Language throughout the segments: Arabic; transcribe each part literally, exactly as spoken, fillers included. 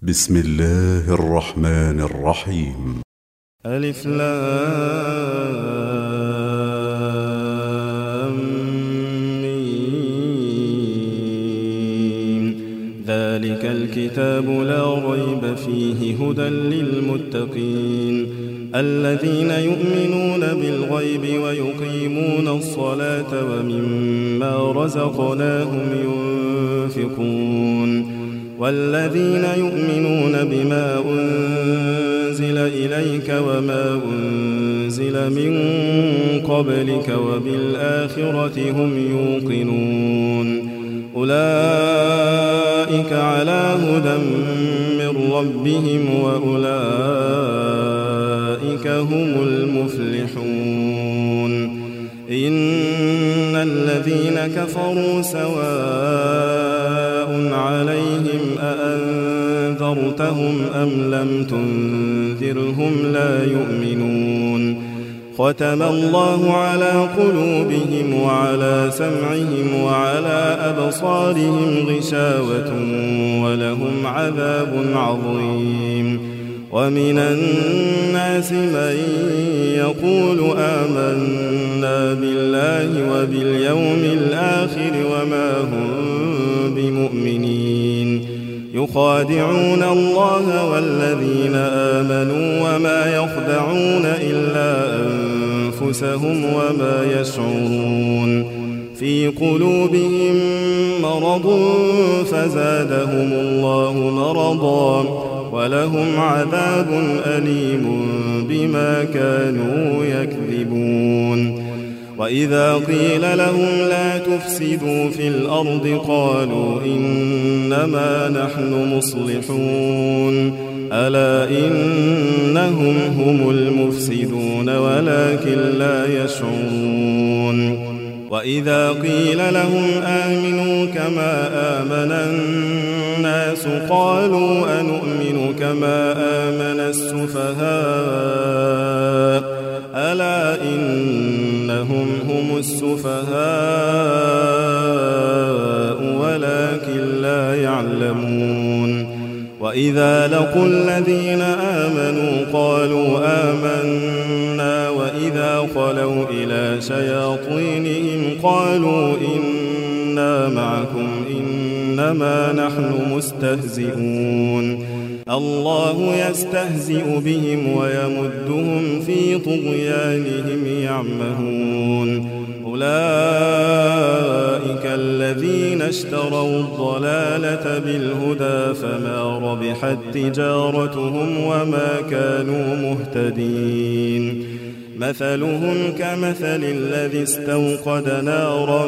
بسم الله الرحمن الرحيم. ألف لام ميم. ذلك الكتاب لا ريب فيه هدى للمتقين الذين يؤمنون بالغيب ويقيمون الصلاة ومما رزقناهم ينفقون والذين يؤمنون بما أنزل إليك وما أنزل من قبلك وبالآخرة هم يوقنون أولئك على هدى من ربهم وأولئك هم المفلحون. إن الذين كفروا سواء عليهم أأنذرتهم أم لم تنذرهم لا يؤمنون. ختم الله على قلوبهم وعلى سمعهم وعلى أبصارهم غشاوة ولهم عذاب عظيم. ومن الناس من يقول آمنا بالله وباليوم الآخر وما هم بمؤمنين يخادعون الله والذين آمنوا وما يخدعون إلا أنفسهم وما يشعرون. في قلوبهم مرض فزادهم الله مرضا ولهم عذاب أليم بما كانوا يكذبون. وإذا قيل لهم لا تفسدوا في الأرض قالوا إنما نحن مصلحون ألا إنهم هم المفسدون ولكن لا يشعرون. وإذا قيل لهم آمنوا كما آمن الناس قالوا أنؤمن كما آمن السفهاء ألا إنهم هم السفهاء ولكن لا يعلمون. وإذا لقوا الذين آمنوا قالوا آمنا وإذا خلوا إلى شياطينهم قالوا إنا معكم إنما نحن مستهزئون. الله يستهزئ بهم ويمدهم في طغيانهم يعمهون. أولئك الذين اشتروا الضلالة بالهدى فما ربحت تجارتهم وما كانوا مهتدين. مثلهم كمثل الذي استوقد نارا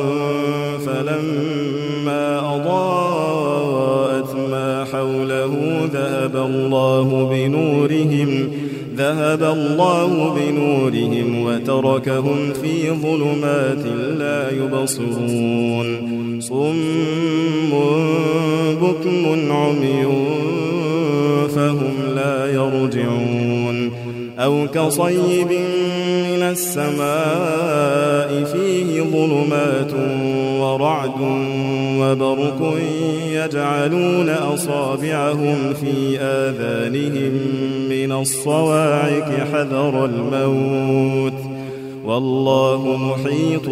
فلما أضاءت ما حوله ذهب الله بنورهم ذهب الله بنورهم وتركهم في ظلمات لا يبصرون. صم بكم عمي فهم لا يرجعون. أو كصيب من السماء فيه ظلمات ورعد وبرق يجعلون أصابعهم في آذانهم من الصواعق حذر الموت والله محيط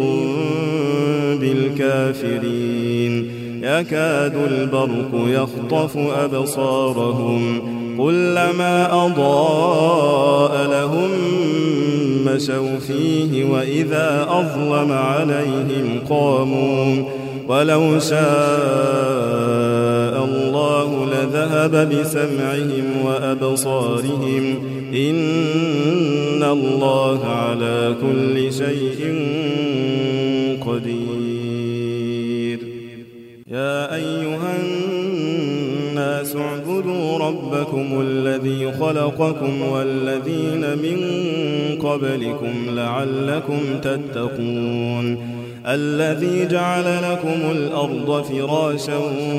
بالكافرين. يكاد البرق يخطف أبصارهم كلما أضاء لهم مشوا فيه وإذا أظلم عليهم قاموا ولو شاء الله لذهب بسمعهم وأبصارهم إن الله على كل شيء قدير. يا أيها الناس اعبدوا ربكم الذي خلقكم والذين من قبلكم لعلكم تتقون. الذي جعل لكم الأرض فراشا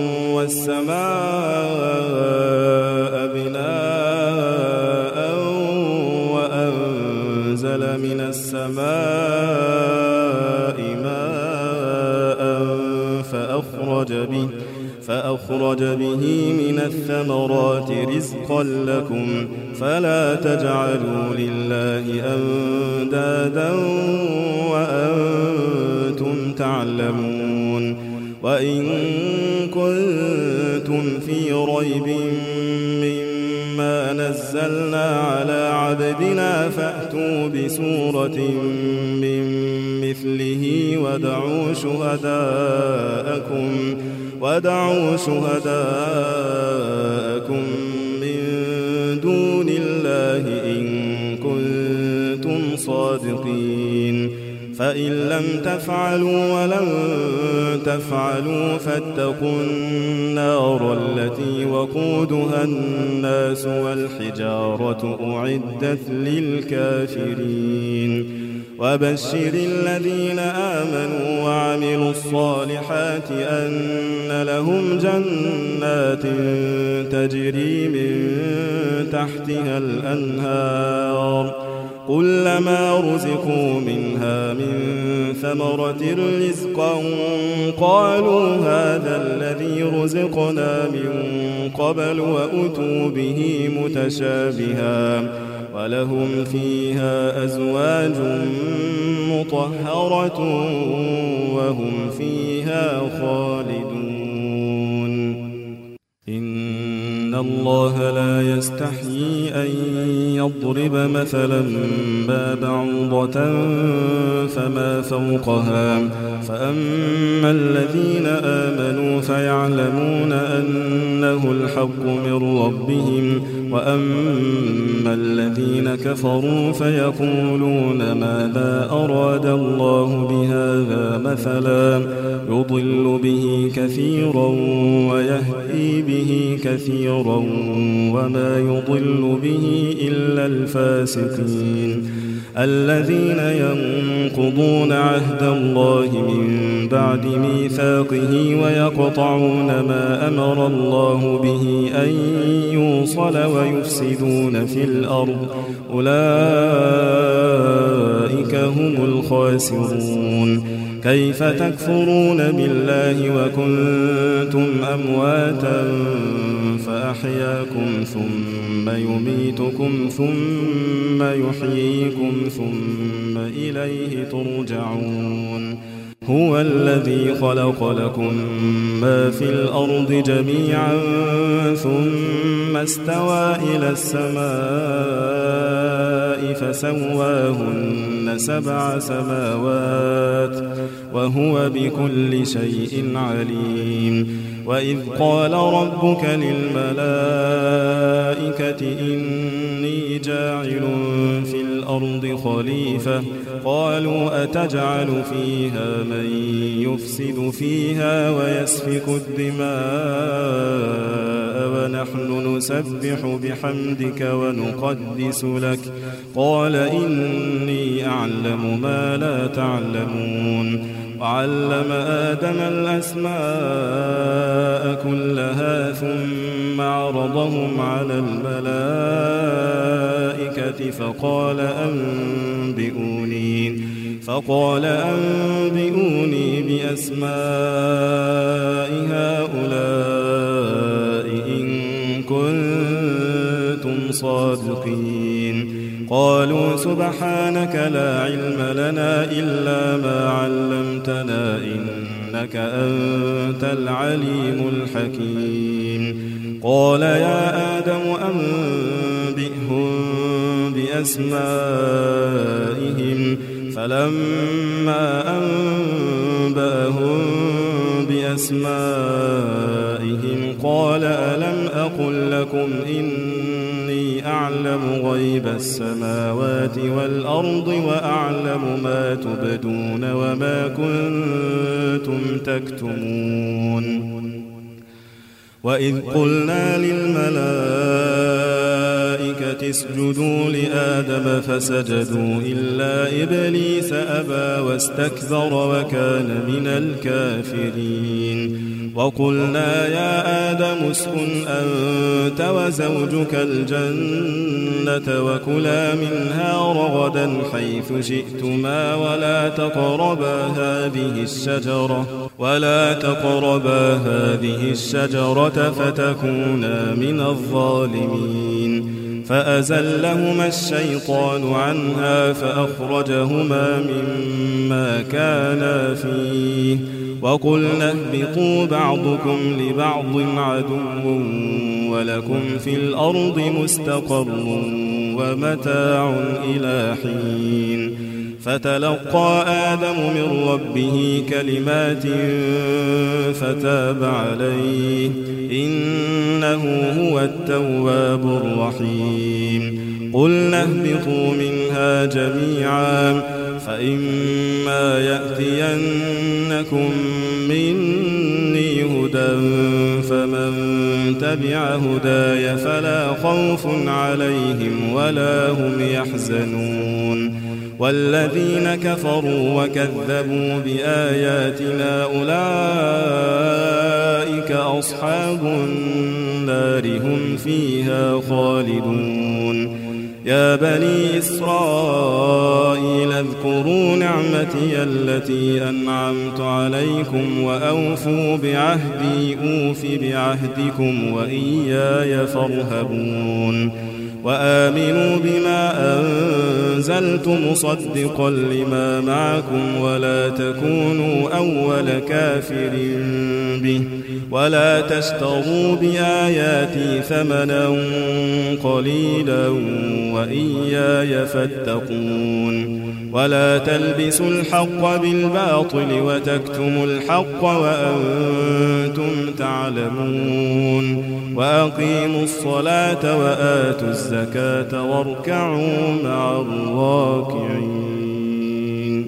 والسماء بناء وأنزل من السماء ماء فأخرج به فأخرج به من من الثمرات رزقا لكم فلا تجعلوا لله أندادا وأنتم تعلمون وإن كنتم في ريب مما نزلنا على عبدنا فأتوا بسورة من مثله ودعوا شهداءكم ودعوا شهداءكم من دون الله إن كنتم صادقين فإن لم تفعلوا ولن تفعلوا فاتقوا النار التي وقودها الناس والحجارة أعدت للكافرين وبشر الذين آمنوا وعملوا الصالحات أن لهم جنات تجري من تحتها الأنهار كلما رزقوا منها من ثمرة رزقا قالوا هذا الذي رزقنا من قبل وأتوا به متشابها ولهم فيها أزواج مطهرة وهم فيها خالدون إن الله لا يستحيي أن يضرب مثلا ما بعوضة فما فوقها فأما الذين آمنوا فيعلمون أنه الحق من ربهم وأما الذين كفروا فيقولون ماذا أراد الله بهذا مثلا يضل به كثيرا ويهدي به كثيرا وما يضل به إلا الفاسقين الذين ينقضون عهد الله من بعد ميثاقه ويقطعون ما أمر الله به أن يوصل ويفسدون في الأرض أولئك هم الخاسرون كيف تكفرون بالله وكنتم أمواتا فأحياكم ثم يميتكم ثم يحييكم ثم إليه ترجعون هو الذي خلق لكم ما في الأرض جميعا ثم استوى إلى السماء فسواهن سبع سماوات وهو بكل شيء عليم وإذ قال ربك للملائكة إني جاعل في الأرض خليفة قالوا أتجعل فيها من يفسد فيها ويسفك الدماء ونحن نسبح بحمدك ونقدس لك قال إني أعلم ما لا تعلمون وعلم آدم الأسماء كلها ثم عرضهم على الملائكة فقال أنبئوني فقال أنبئوني بأسماء هؤلاء إن كنتم صادقين قالوا سبحانك لا علم لنا إلا ما علمتنا إنك أنت العليم الحكيم قال يا آدم أنبئهم بأسمائهم فلما أنبأهم بأسمائهم قال ألم أقل لكم إني أعلم غيب السماوات والأرض وأعلم ما تبدون وما كنتم تكتمون وإذ قلنا للملائكة اسجدوا لآدم فسجدوا إلا إبليس أبى واستكبر وكان من الكافرين وقلنا يا آدم اسكن أنت وزوجك الجنة وكلا منها رغدا حيث شئتما ولا تقربا هذه الشجرة ولا تقربا هذه الشجرة فتكونا من الظالمين. فأزلهما الشيطان عنها فأخرجهما مما كانا فيه وقلنا اهبطوا بعضكم لبعض عدو ولكم في الأرض مستقر ومتاع إلى حين. فتلقى آدم من ربه كلمات فتاب عليه إنه هو التواب الرحيم. قلنا اهبطوا منها جميعا فإما يأتينكم مني هدى فمن تبع هداي فلا خوف عليهم ولا هم يحزنون. والذين كفروا وكذبوا بآياتنا أولئك أصحاب النار هم فيها خالدون. يا بني إسرائيل اذكروا نعمتي التي أنعمت عليكم وأوفوا بعهدي أوف بعهدكم وإياي فارهبون. وآمنوا بما أنزلت مصدقا لما معكم ولا تكونوا أول كافر به ولا تشتروا بآياتي ثمنا قليلا وإياي فاتقون. ولا تلبسوا الحق بالباطل وتكتموا الحق وأنتم تعلمون. وأقيموا الصلاة وآتوا الزكاة واركعوا مع الراكعين.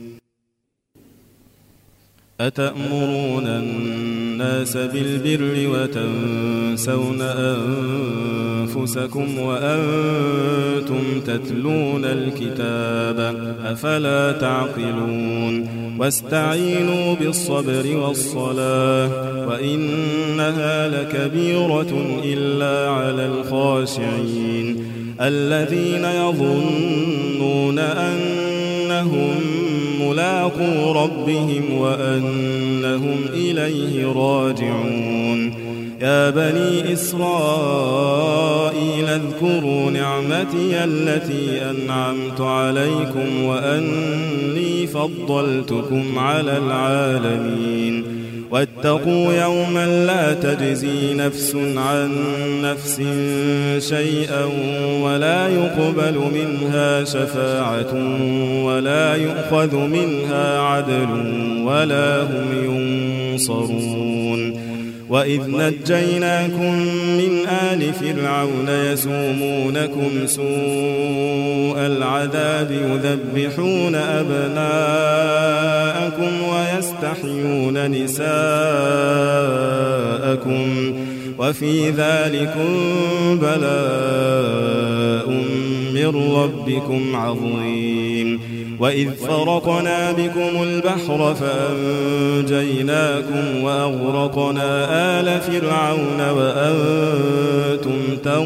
أتأمرون الناس بالبر وتنسون أنفسكم وأنتم تتلون الكتاب أفلا تعقلون. واستعينوا بالصبر والصلاة وإنها لكبيرة إلا على الخاشعين الذين يظنون أنهم ملاقو ربهم وأنهم إليه راجعون. يا بني إسرائيل اذكروا نعمتي التي أنعمت عليكم وأني فضلتكم على العالمين. واتقوا يوما لا تجزي نفس عن نفس شيئا ولا يقبل منها شفاعة ولا يؤخذ منها عدل ولا هم ينصرون. وإذ نجيناكم من آل فرعون يسومونكم سوء العذاب يذبحون أبناءكم ويستحيون نساءكم وفي ذلكم بلاء من ربكم عظيم. وإذ فرقنا بكم البحر فأنجيناكم وأغرقنا آل فرعون وأنتم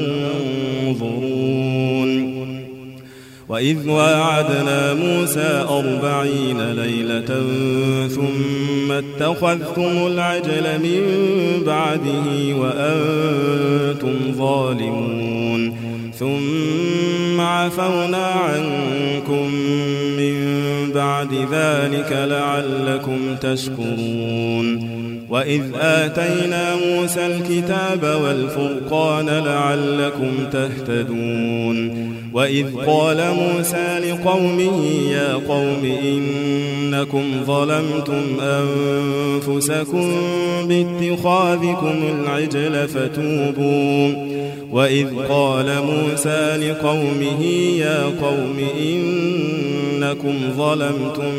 تنظرون. وإذ واعدنا موسى أربعين ليلة ثم اتخذتم العجل من بعده وأنتم ظالمون ثم عفونا عنكم من بعد ذلك لعلكم تشكرون. وإذ آتينا موسى الكتاب والفرقان لعلكم تهتدون. وإذ قال موسى لقومه يا قوم إنكم ظلمتم أنفسكم باتخاذكم العجل فتوبوا وإذ قال موسى لقومه يا قوم إنكم ظلمتم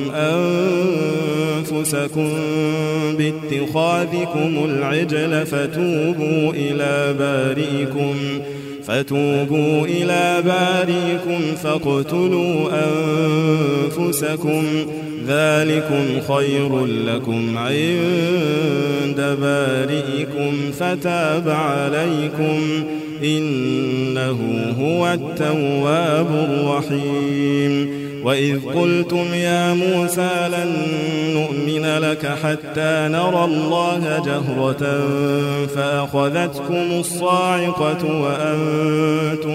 أنفسكم باتخاذكم العجل فتوبوا إلى بارئكم فتوبوا إلى بارئكم فاقتلوا أنفسكم ذلكم خير لكم عند بارئكم فتاب عليكم إنه هو التواب الرحيم. وإذ قلتم يا موسى لن نؤمن لك حتى نرى الله جهرة فأخذتكم الصاعقة وأنتم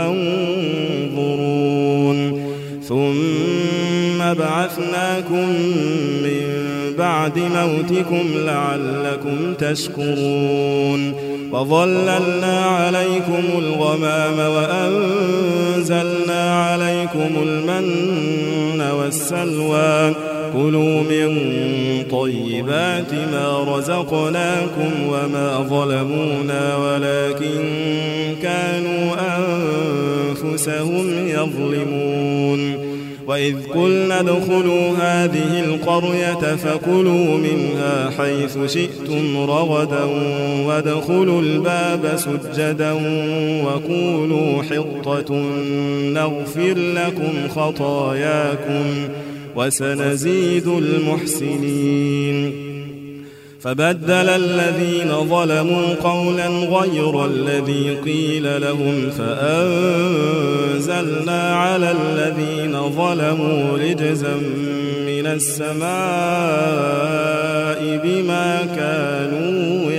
تنظرون ثم بعثناكم من بعد موتكم لعلكم تشكرون وظللنا عليكم الغمام وأنزلنا عليكم المن والسلوى كلوا من طيبات ما رزقناكم وما ظلمونا ولكن كانوا أنفسهم يظلمون وإذ قلنا ادخلوا هذه القرية فكلوا منها حيث شئتم رغدا وادخلوا الباب سجدا وقولوا حطة نغفر لكم خطاياكم وسنزيد المحسنين فبدل الذين ظلموا قولا غير الذي قيل لهم فأنزلنا على الذين ظلموا رجزا من السماء بما كانوا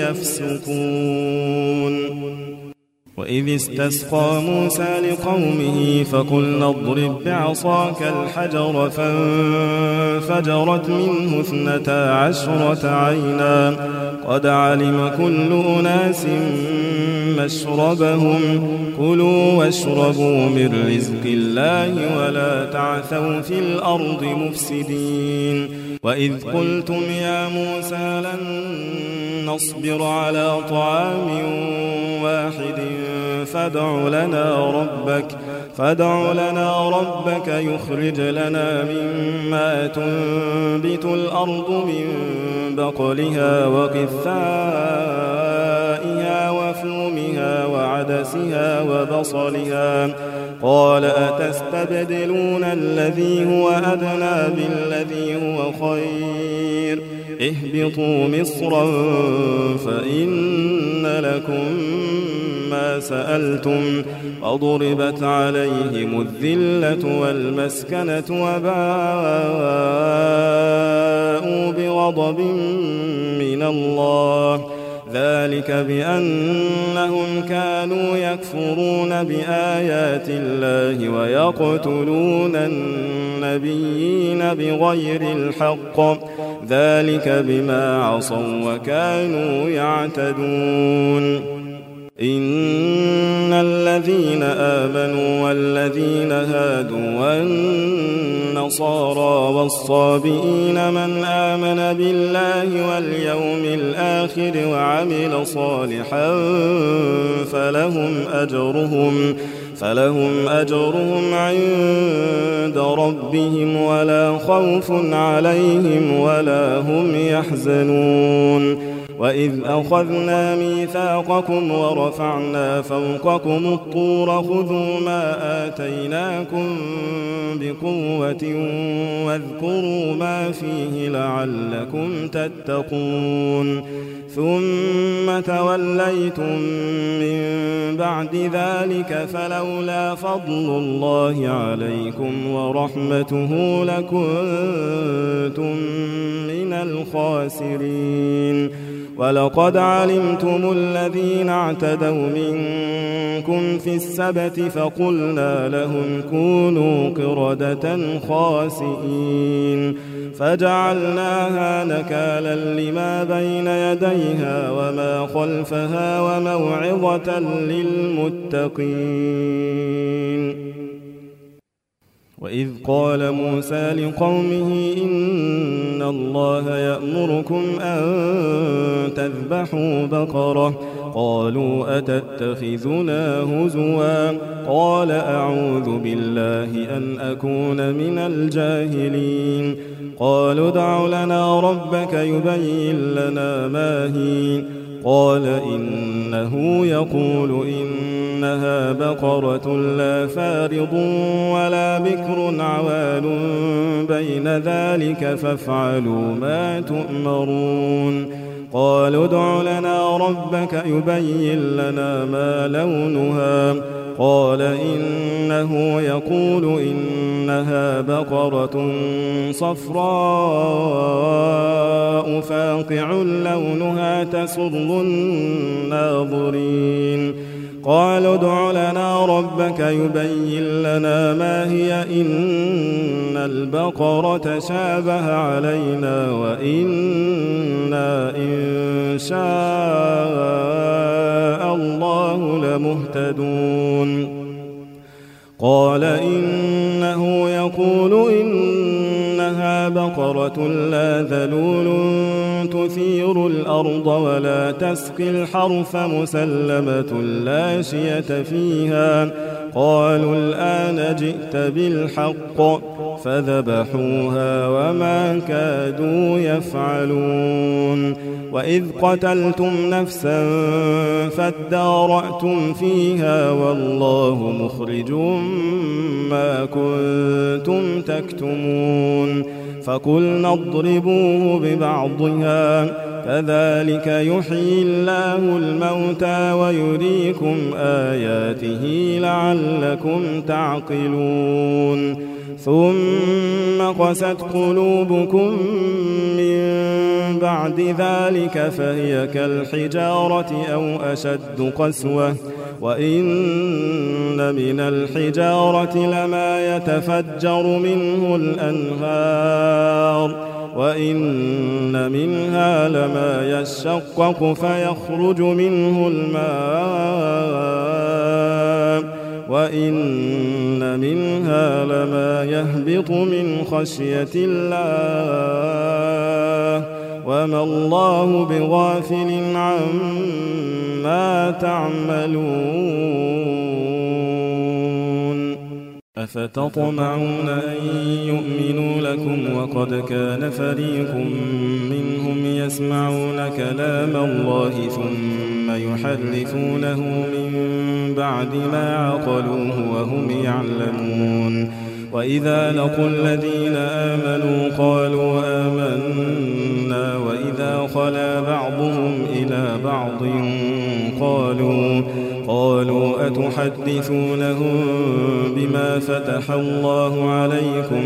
يفسقون وإذ استسقى موسى لقومه فقلنا اضرب بعصاك الحجر فانفجرت منه اثنتا عشرة عينا قد علم كل أناس مشربهم كلوا واشربوا من رزق الله ولا تعثوا في الأرض مفسدين وإذ قلتم يا موسى لن نصبر على طعام واحد فادع لنا ربك فادع لنا ربك يخرج لنا مما تنبت الأرض من بقلها وقثائها وفومها وعدسها وبصلها قال أتستبدلون الذي هو أدنى بالذي هو خير اهبطوا مصرا فإن لكم ما سألتم وضربت عليهم الذلة والمسكنة وباءوا بغضب من الله ذلك بأنهم كانوا يكفرون بآيات الله ويقتلون النبيين بغير الحق ذلك بما عصوا وكانوا يعتدون إن الذين آمنوا والذين هادوا والنصارى والصابئين من آمن بالله واليوم الآخر وعمل صالحا فلهم أجرهم فلهم أجرهم عند ربهم ولا خوف عليهم ولا هم يحزنون وإذ أخذنا ميثاقكم ورفعنا فوقكم الطور خذوا ما آتيناكم بقوة واذكروا ما فيه لعلكم تتقون ثم توليتم من بعد ذلك فلولا فضل الله عليكم ورحمته لكنتم من الخاسرين ولقد علمتم الذين اعتدوا منكم في السبت فقلنا لهم كونوا قردة خاسئين فجعلناها نكالا لما بين يديها وما خلفها وموعظة للمتقين وإذ قال موسى لقومه إن الله يأمركم أن تذبحوا بقرة قالوا أتتخذنا هزوا قال أعوذ بالله أن أكون من الجاهلين قالوا ادع لنا ربك يبين لنا ما هي قال إنه يقول إنها بقرة لا فارض ولا بكر عوان بين ذلك فافعلوا ما تؤمرون قالوا ادع لنا ربك يبين لنا ما لونها قال إنه يقول إن إنها بقرة صفراء فاقع لونها تسر الناظرين قالوا ادع لنا ربك يبين لنا ما هي إن البقرة شابه علينا وإنا إن شاء الله لمهتدون قال إنه يقول إنها بقرة لا ذلول تثير الأرض ولا تسقي الحرث مسلمة لا شية فيها قالوا الآن جئت بالحق فذبحوها وما كادوا يفعلون وإذ قتلتم نفسا فادارأتم فيها والله مخرج ما كنتم تكتمون فقلنا اضربوه ببعضها كذلك يحيي الله الموتى ويريكم آياته لعلكم تعقلون ثم قست قلوبكم من بعد ذلك فهي كالحجارة أو أشد قسوة وإن من الحجارة لما يتفجر منه الأنهار وإن منها لما يشقق فيخرج منه الماء وإن منها لما يهبط من خشية الله وما الله بغافل عما تعملون أفتطمعون أن يؤمنوا لكم وقد كان فريق منهم يسمعون كلام الله ثم يحرفونه من بعد ما عقلوه وهم يعلمون وإذا لقوا الذين آمنوا قالوا آمنا وإذا خلا بعضهم إلى بعض قالوا قالوا أتحدثونهم بما فتح الله عليكم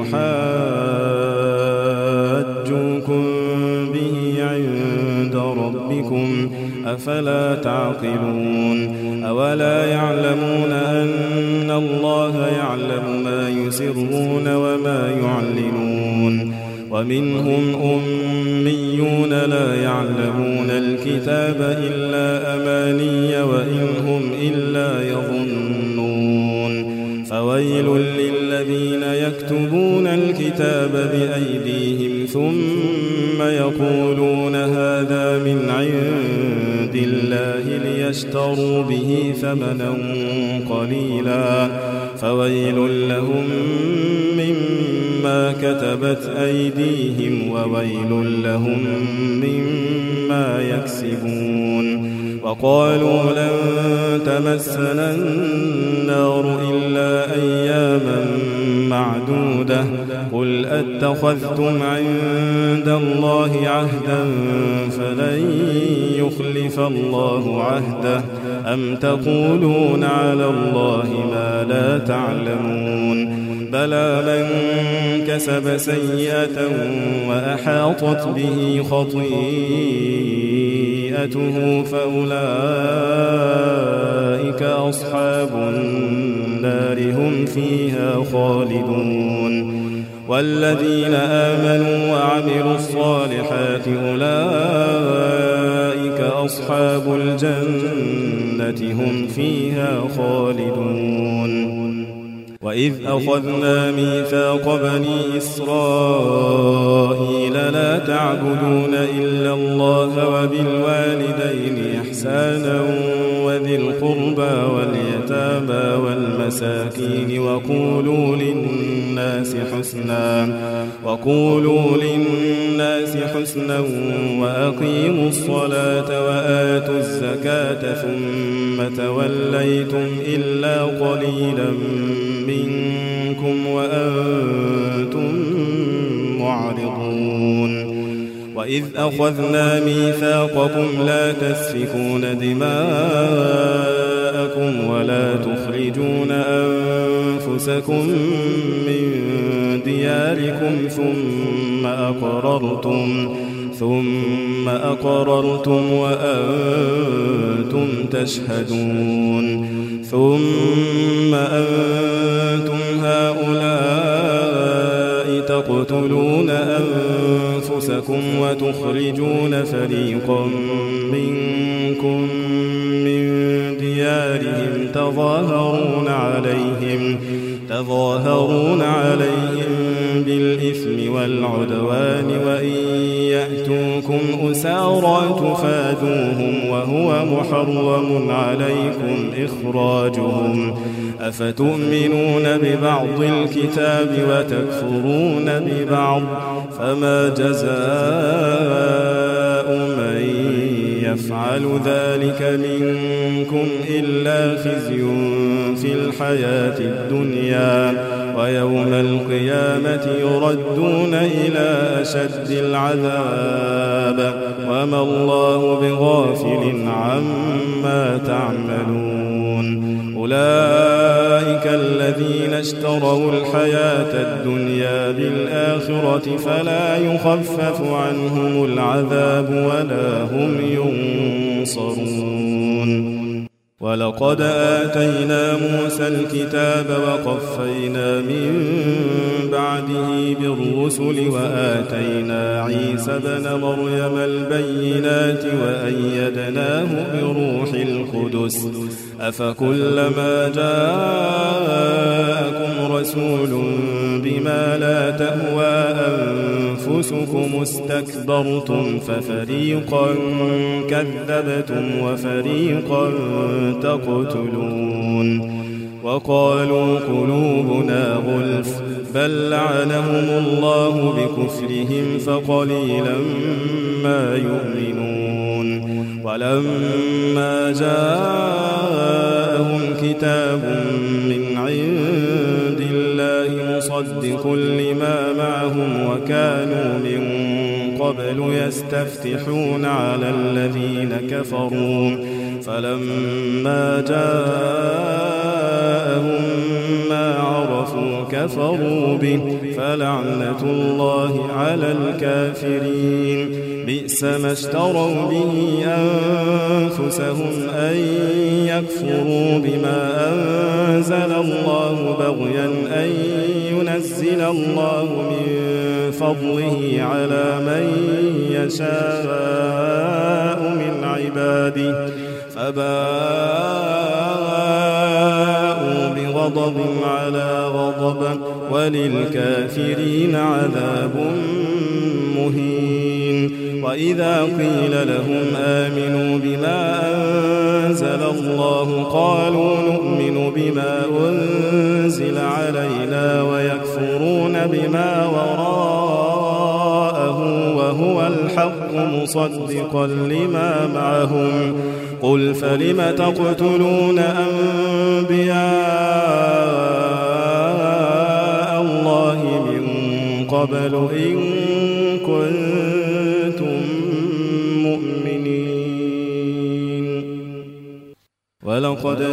ليحاجوكم به عند ربكم أفلا تعقلون أولا يعلمون أن الله يعلم ما يسرون وما يعلنون ومنهم أميون لا يعلمون الكتاب إلا أماني وإن هم إلا يظنون فويل للذين يكتبون الكتاب بأيديهم ثم يقولون هذا من عند الله ليشتروا به ثمنا قليلا فويل لهم مما كتبت أيديهم وويل لهم مما يكسبون وقالوا لن تمسنا النار إلا أياما معدودة قل أتخذتم عند الله عهدا فلن يخلف الله عهده أم تقولون على الله ما لا تعلمون بلى من كسب سيئة وأحاطت به خطيئته فأولئك أصحاب النار هم فيها خالدون والذين آمنوا وعملوا الصالحات أولئك أصحاب الجنة هم فيها خالدون وإذ أخذنا ميثاق بني إسرائيل لا تعبدون إلا الله وبالوالدين إحسانا وذي القربى واليتامى والمساكين وقولوا للناس حسنا وقولوا للناس حسنا وأقيموا الصلاة وآتوا الزكاة ثم توليتم إلا قليلا منكم وأنتم معرضون وإذ أخذنا ميثاقكم لا تسفكون دماءكم نساءكم ولا تخرجون أنفسكم من دياركم ثم أقررتم ثم أقررتم وأنتم تشهدون ثم أنتم هؤلاء تقتلون أنفسكم وتخرجون فريقا منكم من ديارهم تظاهرون عليهم تظاهرون عليهم بالإثم والعدوان وإن يأتوكم أسارى تفادوهم وهو محرم عليكم إخراجهم أفتؤمنون ببعض الكتاب وتكفرون ببعض فما جزاء من يفعل ذلك منكم إلا خزي في الحياة الدنيا ويوم القيامة يردون إلى أشد العذاب وما الله بغافل عما تعملون أولئك الذين اشتروا الحياة الدنيا بالآخرة فلا يخفف عنهم العذاب ولا هم ينصرون ولقد آتينا موسى الكتاب وقفينا من بعده بالرسل وآتينا عيسى بن مريم البينات وأيدناه بروح القدس أفكلما جاءكم رسول بما لا تهوى أنفسكم استكبرتم ففريقا كذبتم وفريقا تقتلون وقالوا قلوبنا غلف بل لعنهم الله بكفرهم فقليلا ما يؤمنون ولما جاءهم كتاب من عند الله مصدق لما معهم وكانوا من قبل يستفتحون على الذين كفروا فلما جاءهم ما عرفوا كفروا به فلعنة الله على الكافرين بئس ما اشتروا به أنفسهم أن يكفروا بما أنزل الله بغيا أن ينزل الله من فضله على من يشاء من عباده فباءوا بغضب على غضب وللكافرين عذاب مهين وإذا قيل لهم آمنوا بما أنزل الله قالوا نؤمن بما أنزل علينا ويكفرون بما وراءه وهو الحق مصدقا لما معهم قل فلم تقتلون أنبياء الله من قبل إن كنتم مؤمنين ولقد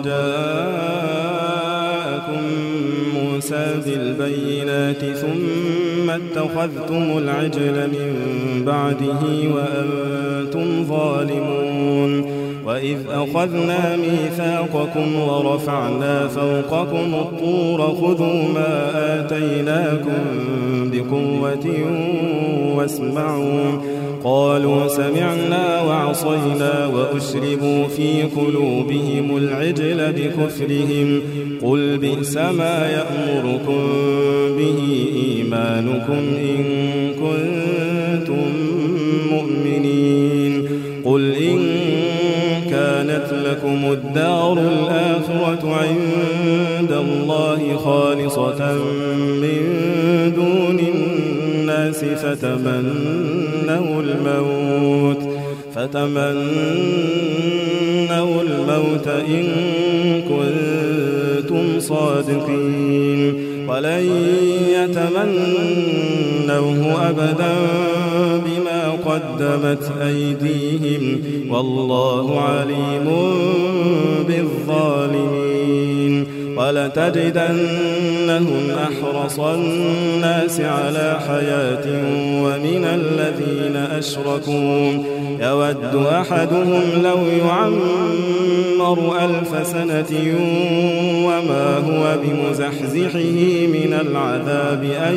جاءكم موسى بالبينات ثم اتخذتم العجل من بعده وأنتم ظالمون وإذ أخذنا ميثاقكم ورفعنا فوقكم الطور خذوا ما آتيناكم بقوة واسمعوا قالوا سمعنا وعصينا وأشربوا في قلوبهم العجل بكفرهم قل بئس ما يأمركم به إيمانكم إن كنتم مؤمنين قل إن كانت لكم الدار الآخرة عند الله خالصة من دون الناس فتمنوا الموت فتمنوا الموت إن كنتم صادقين ولن يتمنوه أبدا بما قدمت أيديهم والله عليم بالظالمين. ولتجدنهم أحرص الناس على حياة ومن الذين أشركوا يود أحدهم لو يعمر ألف سنة وما هو بمزحزحه من العذاب أن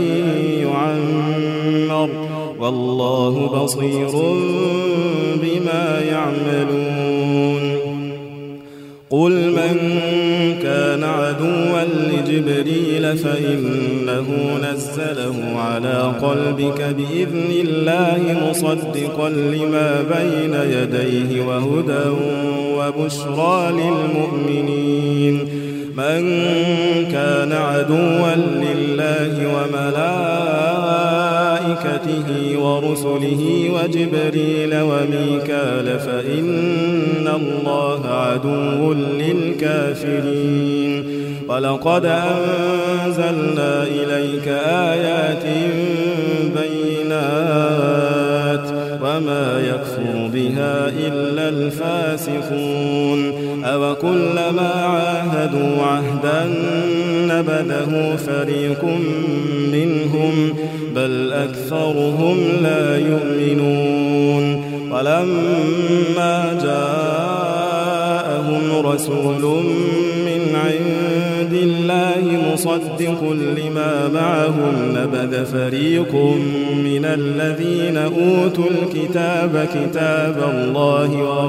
يعمر والله بصير بما يعملون. قل من كان عدوا لجبريل فإنه نزله على قلبك بإذن الله مصدقا لما بين يديه وهدى وبشرى للمؤمنين. من كان عدوا لله وملائكته ورسله وجبريل وميكال فإن الله عدو للكافرين. ولقد أنزلنا إليك آيات بينات وما يكفر بها إلا الفاسقون. أوكلما عاهدوا عهدا نبذه فريق منهم بل أكثرهم لا يؤمنون. ولما جاءهم رسول من عند الله مصدق لما معهم نبذ فريق من الذين أوتوا الكتاب كتاب الله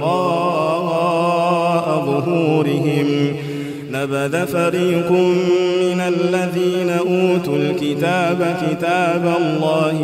وراء ظهورهم نبذ فريق من الذين أوتوا الكتاب كتاب الله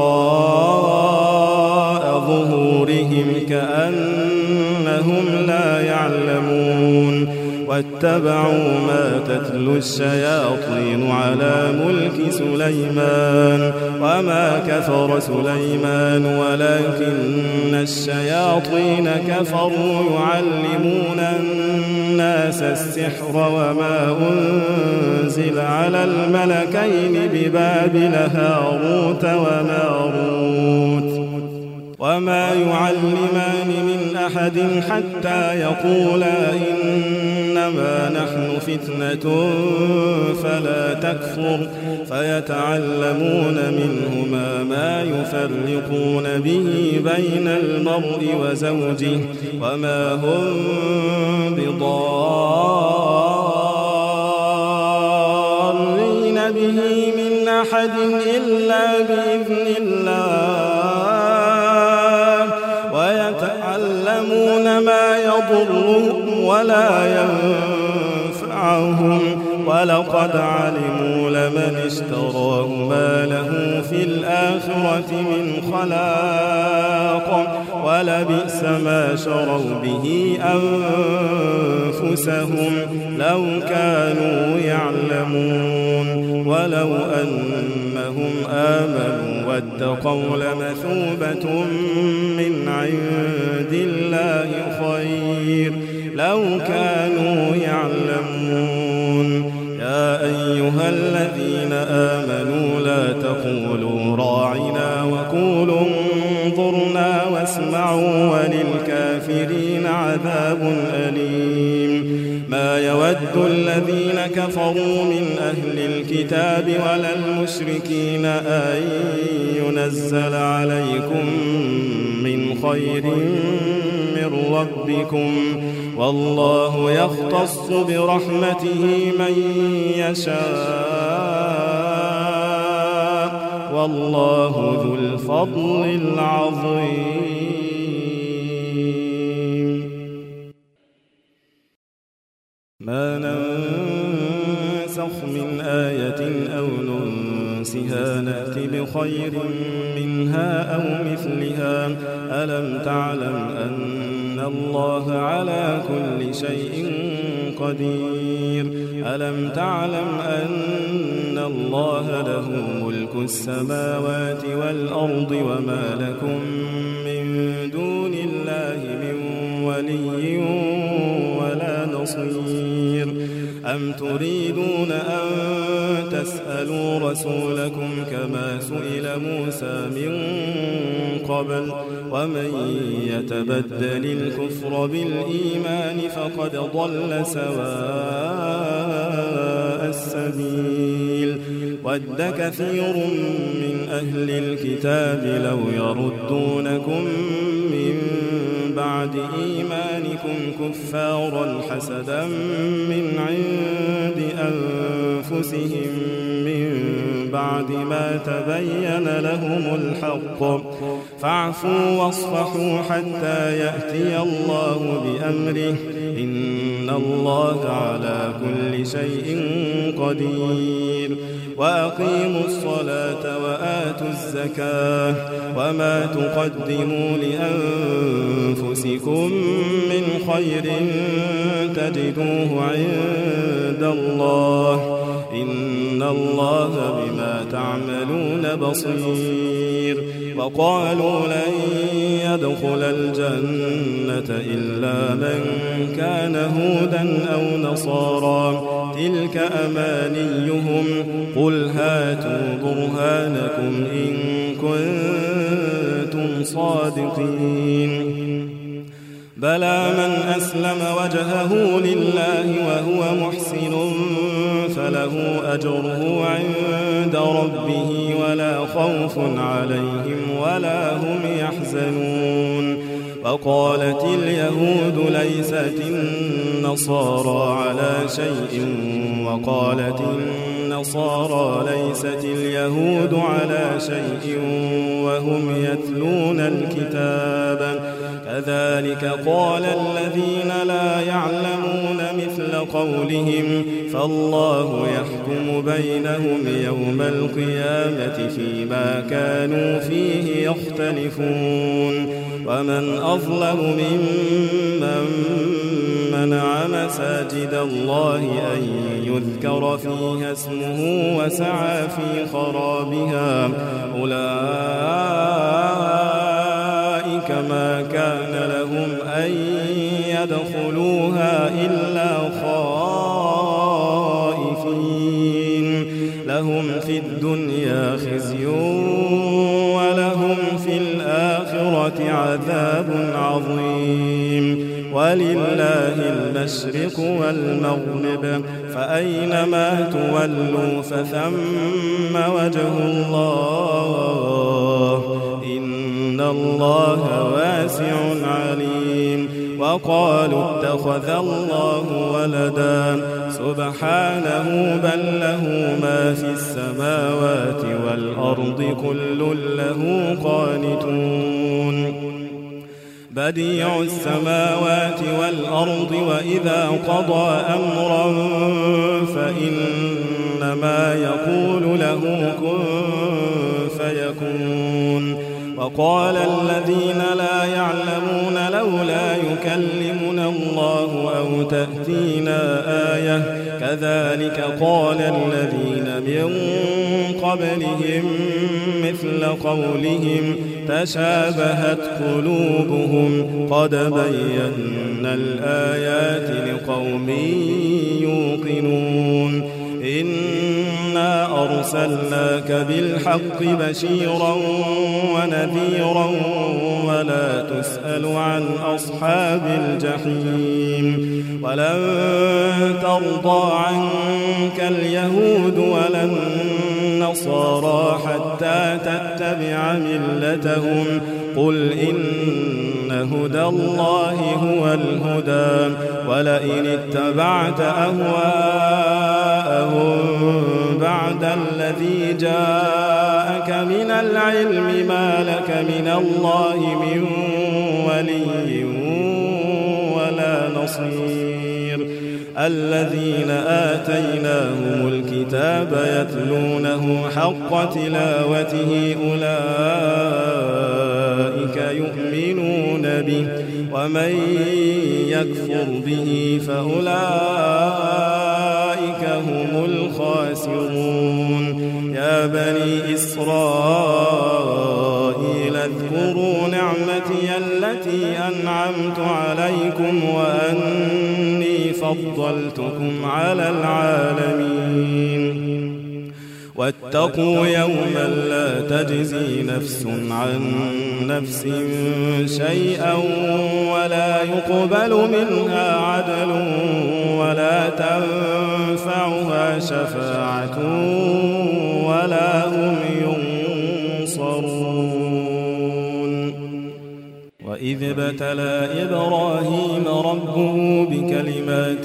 وراء ظهورهم كأنهم لا يعلمون. واتبعوا ما تتلو الشياطين على ملك سليمان وما كفر سليمان ولكن الشياطين كفروا يعلمون الناس السحر وما أنزل على الملكين ببابل هاروت وماروت وما يعلمان من أحد حتى يقولا إنما نحن فتنة فلا تكفر فيتعلمون منهما ما يفرقون به بين المرء وزوجه وما هم بضارين به من أحد إلا بإذن الله ويتعلمون ما يضرهم ولا ينفعهم ولقد علموا لمن اشتراه ما له في الآخرة من خلاق ولبئس ما شروا به أنفسهم لو كانوا يعلمون. ولو أنهم آمنوا واتقوا لمثوبة من عند الله خير لو كانوا يعلمون. يا أيها الذين آمنوا لا تقولوا راعنا وقولوا انظرنا واسمعوا وللكافرين عذاب أليم. ما يود الذين كفروا من أهل الكتاب ولا المشركين أن ينزل عليكم من خير من ربكم والله يختص برحمته من يشاء والله ذو الفضل العظيم. ما ننسخ من آية أو ننسها نأت بخير منها أو مثلها ألم تعلم أن الله على كل شيء قدير. ألم تعلم أن الله له ملك السماوات والأرض وما لكم من دون الله من ولي ولا نصير. أم تريدون أن تسألوا رسولكم كما سئل موسى من قبل ومن يتبدل الكفر بالإيمان فقد ضل سواء السبيل ود كثير من أهل الكتاب لو يردونكم من بعد إيمانكم كفارا حسدا من عند أنفسهم من بعد ما تبين لهم الحق فاعفوا واصفحوا حتى يأتي الله بأمره إن الله على كل شيء قدير وأقيموا الصلاة وآتوا الزكاة وما تقدموا لأنفسكم من خير تجدوه عند الله إن الله بما تعملون بصير وقالوا لن يدخل الجنة إلا من كان هودا أو نصارى تلك أمانيهم قل هاتوا برهانكم إن كنتم صادقين بلى من أسلم وجهه لله وهو محسن فله أجره عند ربه ولا خوف عليهم ولا هم يحزنون وقالت اليهود ليست النصارى على شيء وقالت النصارى ليست اليهود على شيء وهم يتلون الكتاب كذلك قال الذين لا يعلمون مثل قولهم فالله يحكم بينهم يوم القيامة فيما كانوا فيه يختلفون ومن أظلم ممن منع مساجد الله أن يذكر فيها اسمه وسعى في خرابها أولئك ما كان لهم أن يدخلوها إلا خائفين لهم في الدنيا خزي ولهم في الآخرة عذاب عظيم ولله المشرق والمغرب فأينما تولوا فثم وجه الله إن الله واسع عليم وقالوا اتخذ الله ولدا سبحانه بل له ما في السماوات والأرض كل له قانتون بديع السماوات والأرض وإذا قضى أمرا فإنما يقول له كن فيكون وقال الذين لا يعلمون لولا يكلمنا الله أو تأتينا آية كذلك قال الذين من قبلهم مثل قولهم تشابهت قلوبهم قد بينا الآيات لقوم يوقنون إنا أرسلناك بالحق بشيرا ونذيرا ولا تسأل عن أصحاب الجحيم ولن ترضى عنك اليهود ولا النصارى حتى تتبع ملتهم قل إن هدى الله هو الهدى ولئن اتبعت أهواءهم بعد الذي جاءك من العلم ما لك من الله من ولي ولا نصير الذين آتيناهم الكتاب يتلونه حق تلاوته أولئك يؤمنون به ومن يكفر به فأولئك هم الخاسرون يا بني إسرائيل اذكروا نعمتي التي أنعمت عليكم وأني فضلتكم على العالمين واتقوا يوما لا تجزي نفس عن نفس شيئا ولا يقبل منها عدل ولا تنفعها شفاعة ولا هم ينصرون. وإذ ابتلى إبراهيم ربه بكلمات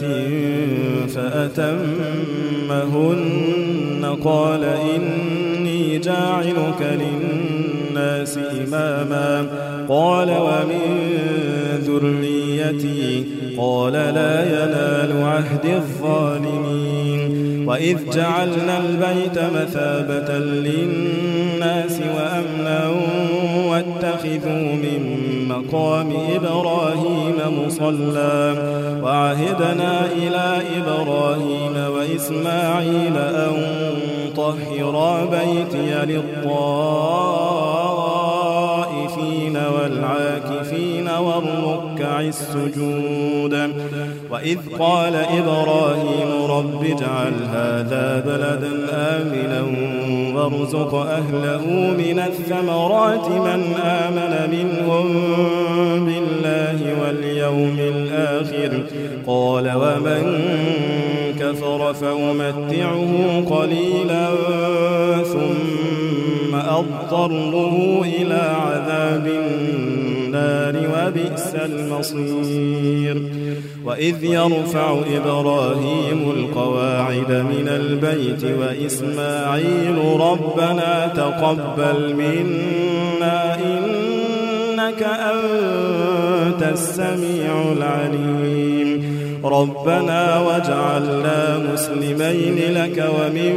فأتمهن قال إني جاعلك للناس إماما قال ومن ذريتي قال لا ينال عهد الظالمين. وإذ جعلنا البيت مثابة للناس وأمنا واتخذوا من مقام إبراهيم مصلى وعهدنا إلى إبراهيم وإسماعيل أن طهرا بيتي للطائفين والعاكفين والركع السجود. وإذ قال إبراهيم رب اجعل هذا بلدا آمنا وارزق أهله من الثمرات من آمن منهم بالله واليوم الآخر قال ومن كفر فأمتعه قليلا ثم أضطره إلى عذاب النار وبئس المصير. وإذ يرفع إبراهيم القواعد من البيت وإسماعيل ربنا تقبل منا إنك أنت السميع العليم ربنا واجعلنا مسلمين لك ومن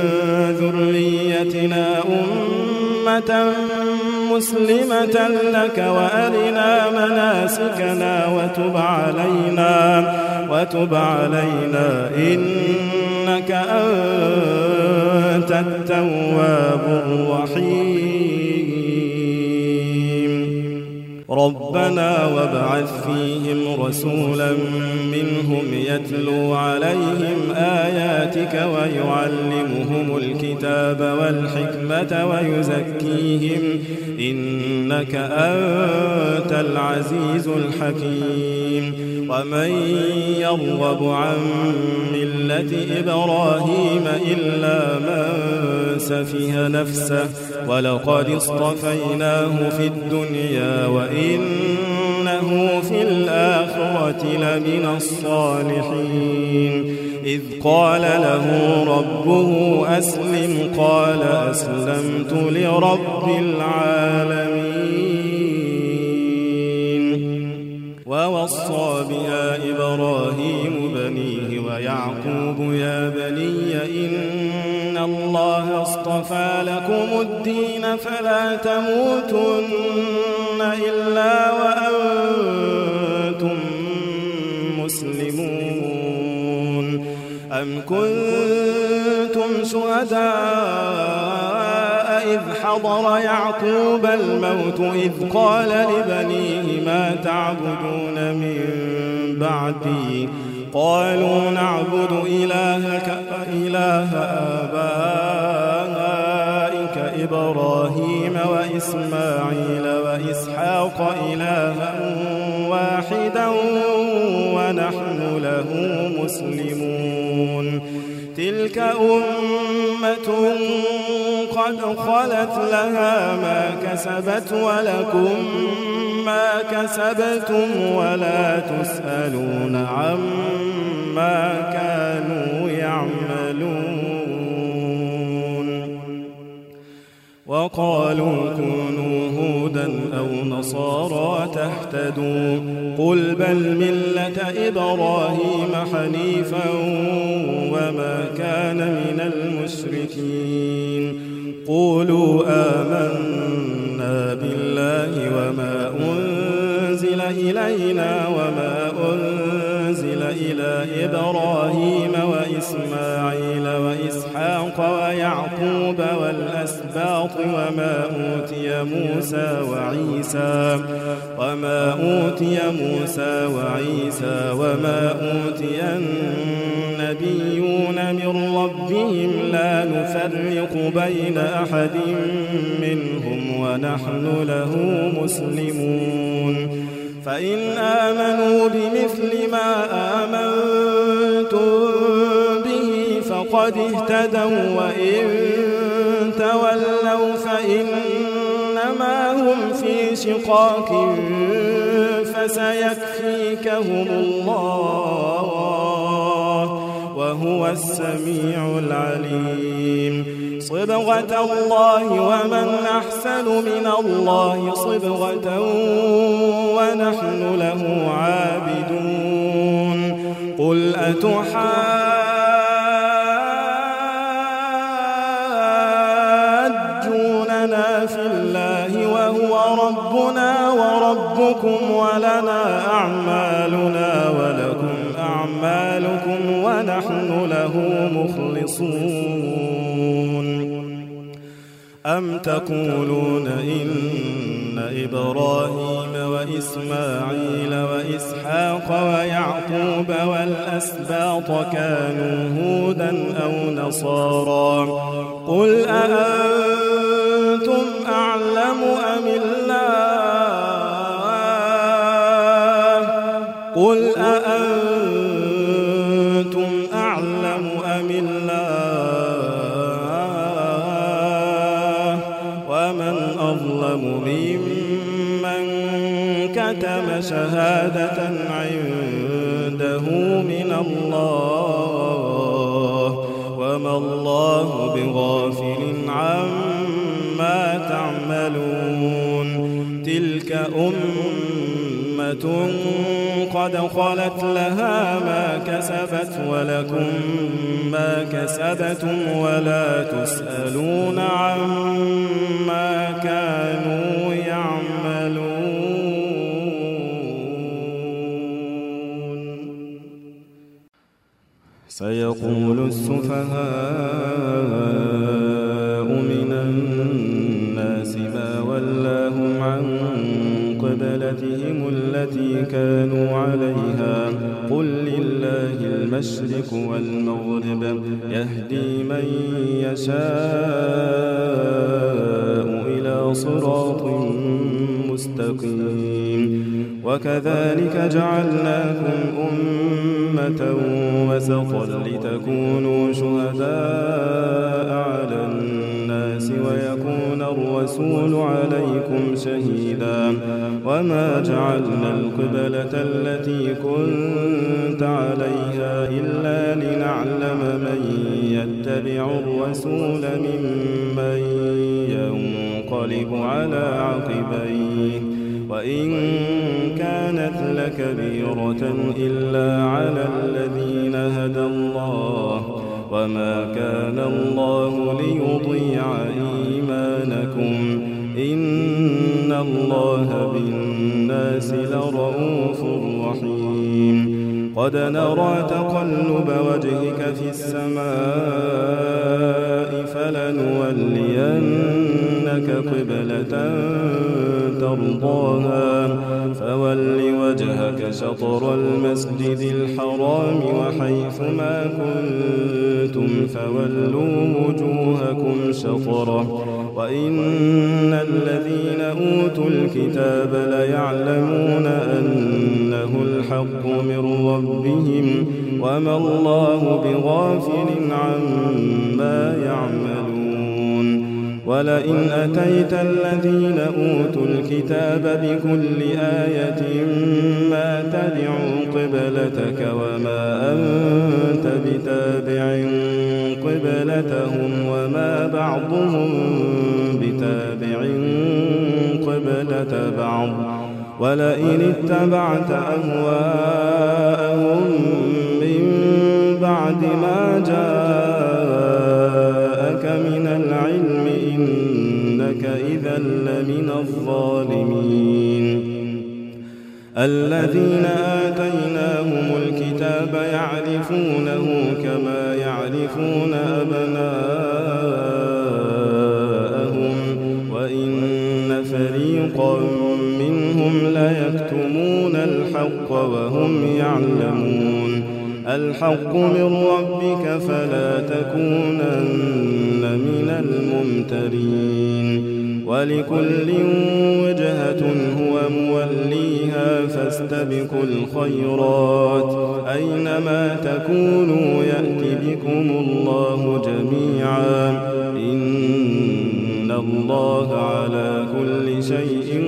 ذريتنا أمة مسلمة لك وأرنا مناسكنا وتب علينا وتب علينا إنك أنت التواب الرحيم. ربنا وابعث فيهم رسولا منهم يتلو عليهم آياتك ويعلمهم الكتاب والحكمة ويزكيهم إنك أنت العزيز الحكيم. ومن يرغب عن ملة إبراهيم إلا من سفه نفسه ولقد اصطفيناه في الدنيا وإنه في الآخرة لمن الصالحين. إذ قال له ربه أسلم قال أسلمت لرب العالمين. ووصى بها إبراهيم بنيه ويعقوب يا بني إن الله اصطفى لكم الدين فلا تموتن إلا وأنتم مسلمون. أم كنتم شهداء إذ حضر يعقوب الموت إذ قال لبنيه ما تعبدون من بعدي قالوا نعبد إلهك إله آبائك إبراهيم وإسماعيل وإسحاق إلها واحدا ونحن له مسلمون. تلك أمة قد خلت لها ما كسبت ولكم ما كسبتم ولا تسألون عما كانوا يعملون. وقالوا كونوا هودا أو نصارى تهتدوا قل بل ملة إبراهيم حنيفا وما كان من المشركين. قولوا آمنا بالله وما أنزل إلينا وما أنزل إلى إبراهيم وإسماعيل وإسحاق ويعقوب ويعقوب والأسباط وما أوتي موسى وعيسى وما أوتي موسى وعيسى وما أوتي النبيون من ربهم لا نفرق بين أحد منهم ونحن له مسلمون فإن آمنوا بمثل ما آمنتم به فقد اهتدوا وإن تولوا فإنما هم في شقاق فسيكفيكهم الله وهو السميع العليم صبغة الله ومن أحسن من الله صبغة ونحن له عابدون قل أتحاجوننا في الله وهو ربنا وربكم ولنا أعمالنا ولكم أعمالكم ونحن له مخلصون أم تقولون إن إبراهيم وإسماعيل وإسحاق ويعقوب والأسباط كانوا هودا أو نصارى قل أأنتم أعلم أم الله قل أأنتم أعلم أم الله ومن أظلم ممن كتم شهادة عنده من الله وما الله بغافل عما تعملون تلك أمة قد خلت لها ما كسبت ولكم ما كسبتم ولا تسألون عما كانوا يعملون سيقول السفهاء من الناس ما ولاهم عن قبلتهم التي كانوا عليها قل لله المشرق والمغرب يهدي من يشاء إلى صراط مستقيم وكذلك جعلناكم أمة وسطا لتكونوا شهداء على الناس ويكون الرسول عليكم شهيدا وما جعلنا القبلة التي كنت عليها إلا لنعلم من يتبع الرسول ممن ينقلب على عقبيه وإن كانت لكبيرة إلا على الذين هدى الله وما كان الله ليضيع إيمانكم إن الله بالناس لرؤوف رحيم قد نرى تقلب وجهك في السماء فلنولينك قبلة ترضاها فول وجهك شطر المسجد الحرام وحيث ما كنتم فولوا وجوهكم شطره وإن الذين أوتوا الكتاب ليعلمون أنه الحق من ربهم وما الله بغافل عما يعملون ولئن أتيت الذين أوتوا الكتاب بكل آية ما تبعوا قبلتك وما أنت بتابع قبلتهم وما بعضهم بتابع قبلة بعض ولئن اتبعت أهواءهم من بعد ما جاءك من العلم إنك إذا لمن الظالمين الذين آتيناهم الكتاب يعرفونه كما يعرفون أبناءهم فريقا منهم ليكتمون الحق وهم يعلمون الحق من ربك فلا تكونن من الممترين ولكل وجهة هو موليها فاستبقوا الخيرات أينما تكونوا يأت بكم الله جميعا إن الله على كل شيء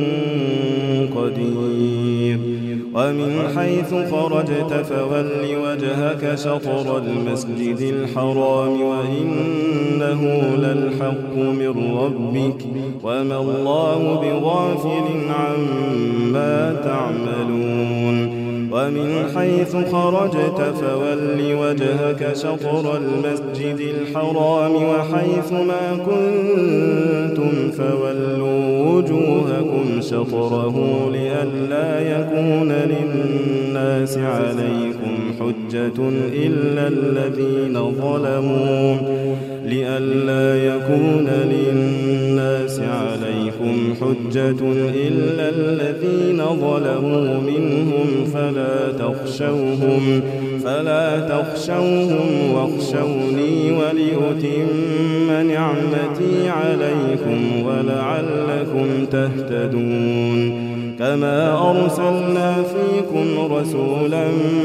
قدير ومن حيث خرجت فول وجهك شطر المسجد الحرام وإنه للحق من ربك وما الله بغافل عما تعملون ومن حيث خرجت فول وجهك شطر المسجد الحرام وحيث ما كنتم فولوا وجوهكم شطره لئلا يكون للناس عليكم حجة إلا الذين ظلموا لئلا يكون للناس عليكم حجة إلا الذين ظلموا منهم فلا تخشوهم فلا تخشوهم واخشوني ولأتم نعمتي عليكم ولعلكم تهتدون كما أرسلنا فيكم رسولا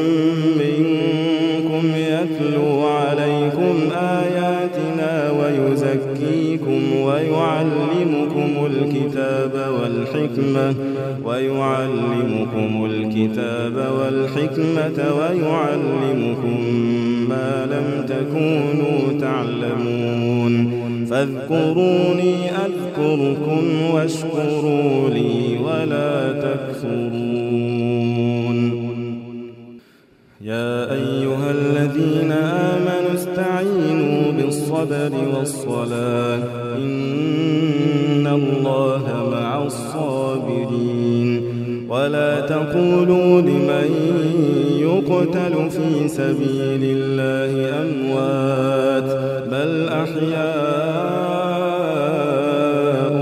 منكم يتلو عليكم آياتنا ويزكيكم ويعلمكم الكتاب والحكمة ويعلمكم الكتاب والحكمة ويعلمكم ما لم تكونوا تعلمون فاذكروني أذكركم واشكروا لي ولا تكفرون يا أيها الذين آمنوا استعينوا بالصبر والصلاة إن الله مع الصابرين ولا تقولوا لمن يقتل في سبيل الله أموات بل أحياء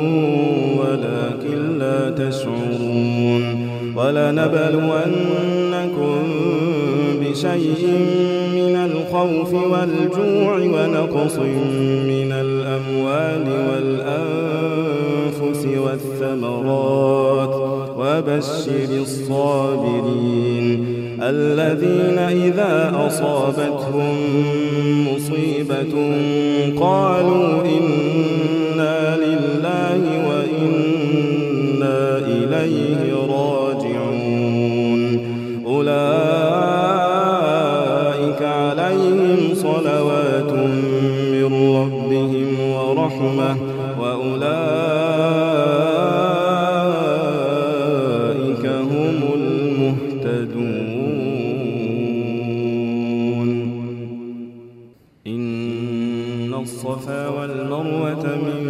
ولكن لا تشعرون ولنبلونكم بشيء من الخوف والجوع ونقص من الأموال والأنفس والثمرات وبشر الصابرين الذين إذا أصابتهم مصيبة قالوا إنا لله وإنا إليه راجعون أولئك عليهم صلوات من ربهم ورحمة وأولئك هم المهتدون إن الصفا والمروة من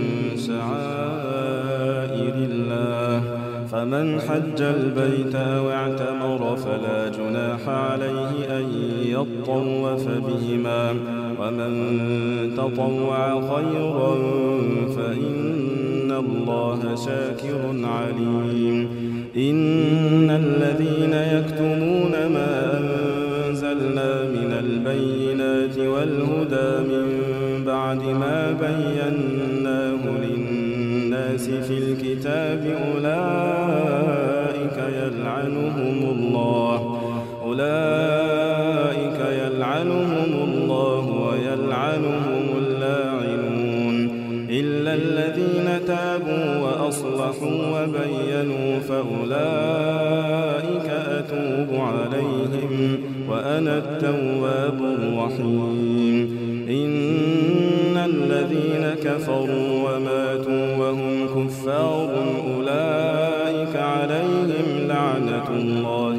شعائر الله فمن حج البيت أو اعتمر فلا جناح عليه أن يطوف بهما ومن تطوع خيرا فإن الله شاكر عليم إن الذين يكتمون ما أنزلنا من البينات والهدى من بعد ما بيناه للناس في الكتاب أولئك يلعنهم الله أولئك يلعنهم الله ويلعنهم اللاعنون إلا الذين تابوا وأصلحوا وبينوا فأولئك أتوب عليهم وأنا التواب الرحيم إن الذين كفروا وماتوا وهم كفار أولئك عليهم لعنة الله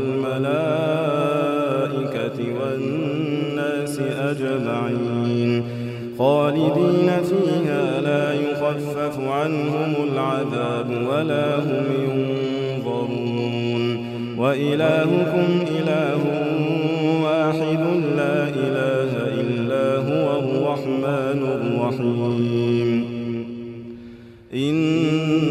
والملائكة والناس أجمعين خالدين فيها لا يخفف عنهم العذاب ولا هم ينظرون وإلهكم إله واحد لا إله إلا هو الرحمن الرحيم إن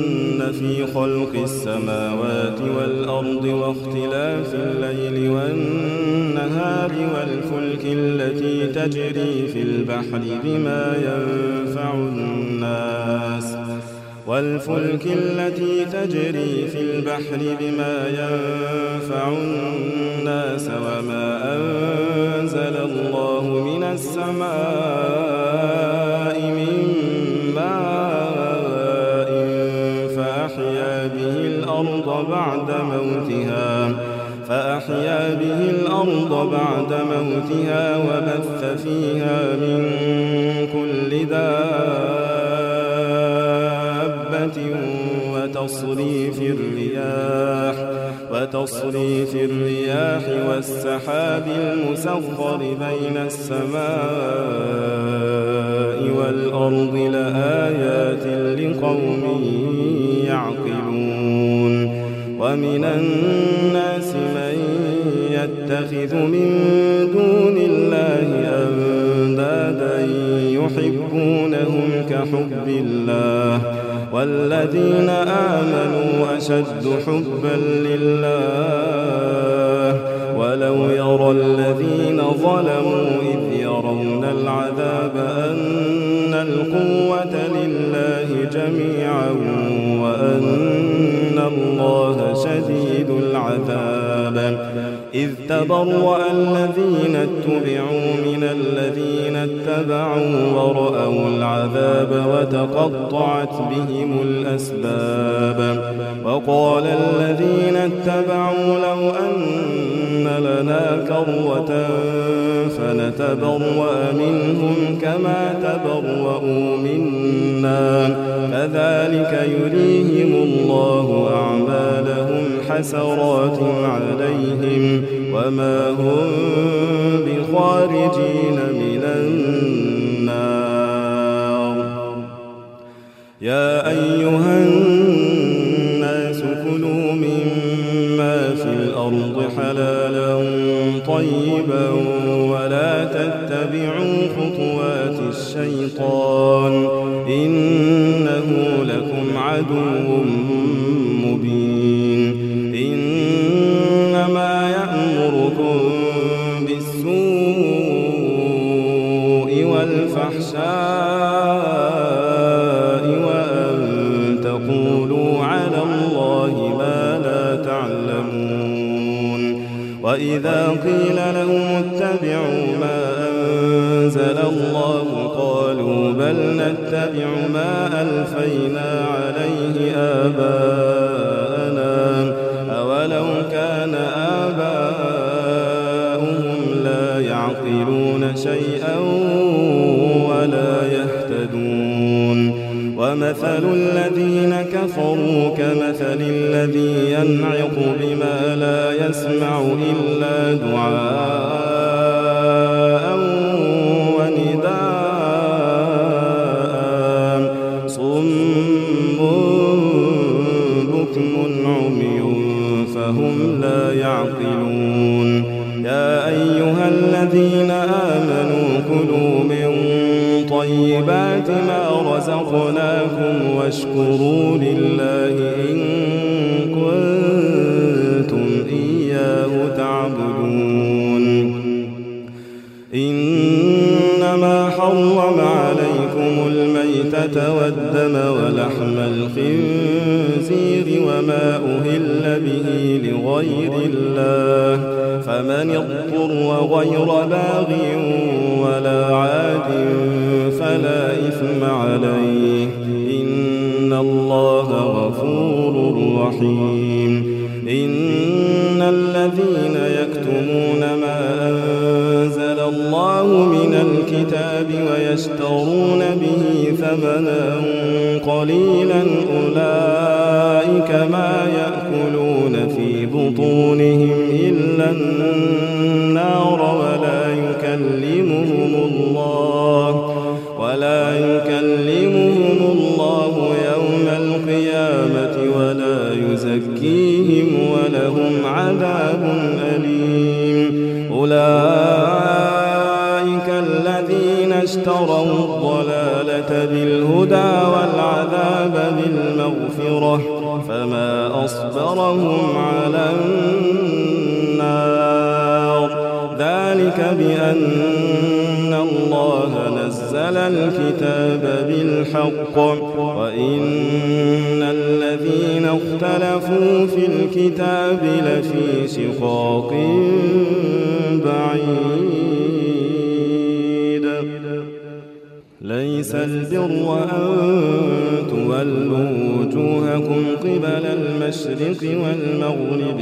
خلق السماوات والأرض واختلاف الليل والنهار والفلك التي تجري في البحر بما ينفع الناس والفلك التي تجري في البحر بما ينفع الناس وما أنزل الله من السماء من ماء فأحيا به الأرض بعد موتها فأحيا به الأرض بعد موتها وبث فيها من كل دابة وتصريف الرياح وتصريف الرياح والسحاب المسخر بين السماء والأرض لآيات لقوم يعقلون ومن الناس من يتخذ من دون الله أندادا يحبونهم كحب الله والذين آمنوا أشد حبا لله ولو يرى الذين ظلموا إذ يرون العذاب أن القوة لله جميعا وأن الله شديد العذاب إذ تبرأ الذين اتبعوا من الذين اتبعوا ورأوا العذاب وتقطعت بهم الأسباب وقال الذين اتبعوا لو أن لنا كرة فنتبرأ منهم كما تبرؤوا منا كذلك يريهم الله أعمالهم حسرات عليهم وما هم بخارجين من النار يا أيها الناس كلوا مما في الأرض حلالا طيبا ولا تتبعوا خطوات الشيطان إنه لكم عدو مبين إنما يأمركم بالسوء والفحشاء وأن تقولوا على الله ما لا تعلمون وإذا قيل لهم اتبعوا ما أنزل الله قالوا بل نتبع ما ألفينا عليه آباءنا أولو كان آباؤهم لا يعقلون شيئا ولا يهتدون ومثل الذين كفروا كمثل الذي ينعق بما لا يسمع إلا دعاء ونداء صم بكم عمي فهم لا يعقلون يا أيها الذين آمنوا كلوا من طيبات ما رزقناكم واشكروا لله إن كنتم إياه تعبدون إنما حرم عليكم الميتة والدم ولحم الخنزير وما أهل به لغير الله فمن اضطر غير باغ ولا عاد فلا إثم عليه إن الله غفور رحيم إن الذين يكتمون ما أنزل الله من الكتاب ويشترون به ثمنا قليلا أولئك ما يأكلون في بطونهم إلا النار ولا يكلمهم الله ولا يكلمهم الله يوم القيامة ولا يزكيهم ولهم عذاب أليم أولئك الذين اشتروا الضلالة بالهدى والعذاب بالمغفرة المغفرة فما أصبرهم على النار ذلك بأن الله نزل الكتاب بالحق وإن الذين اختلفوا في الكتاب لفي شقاق بعيد ليس البر أن تولوا وجوهكم قبل المشرق والمغرب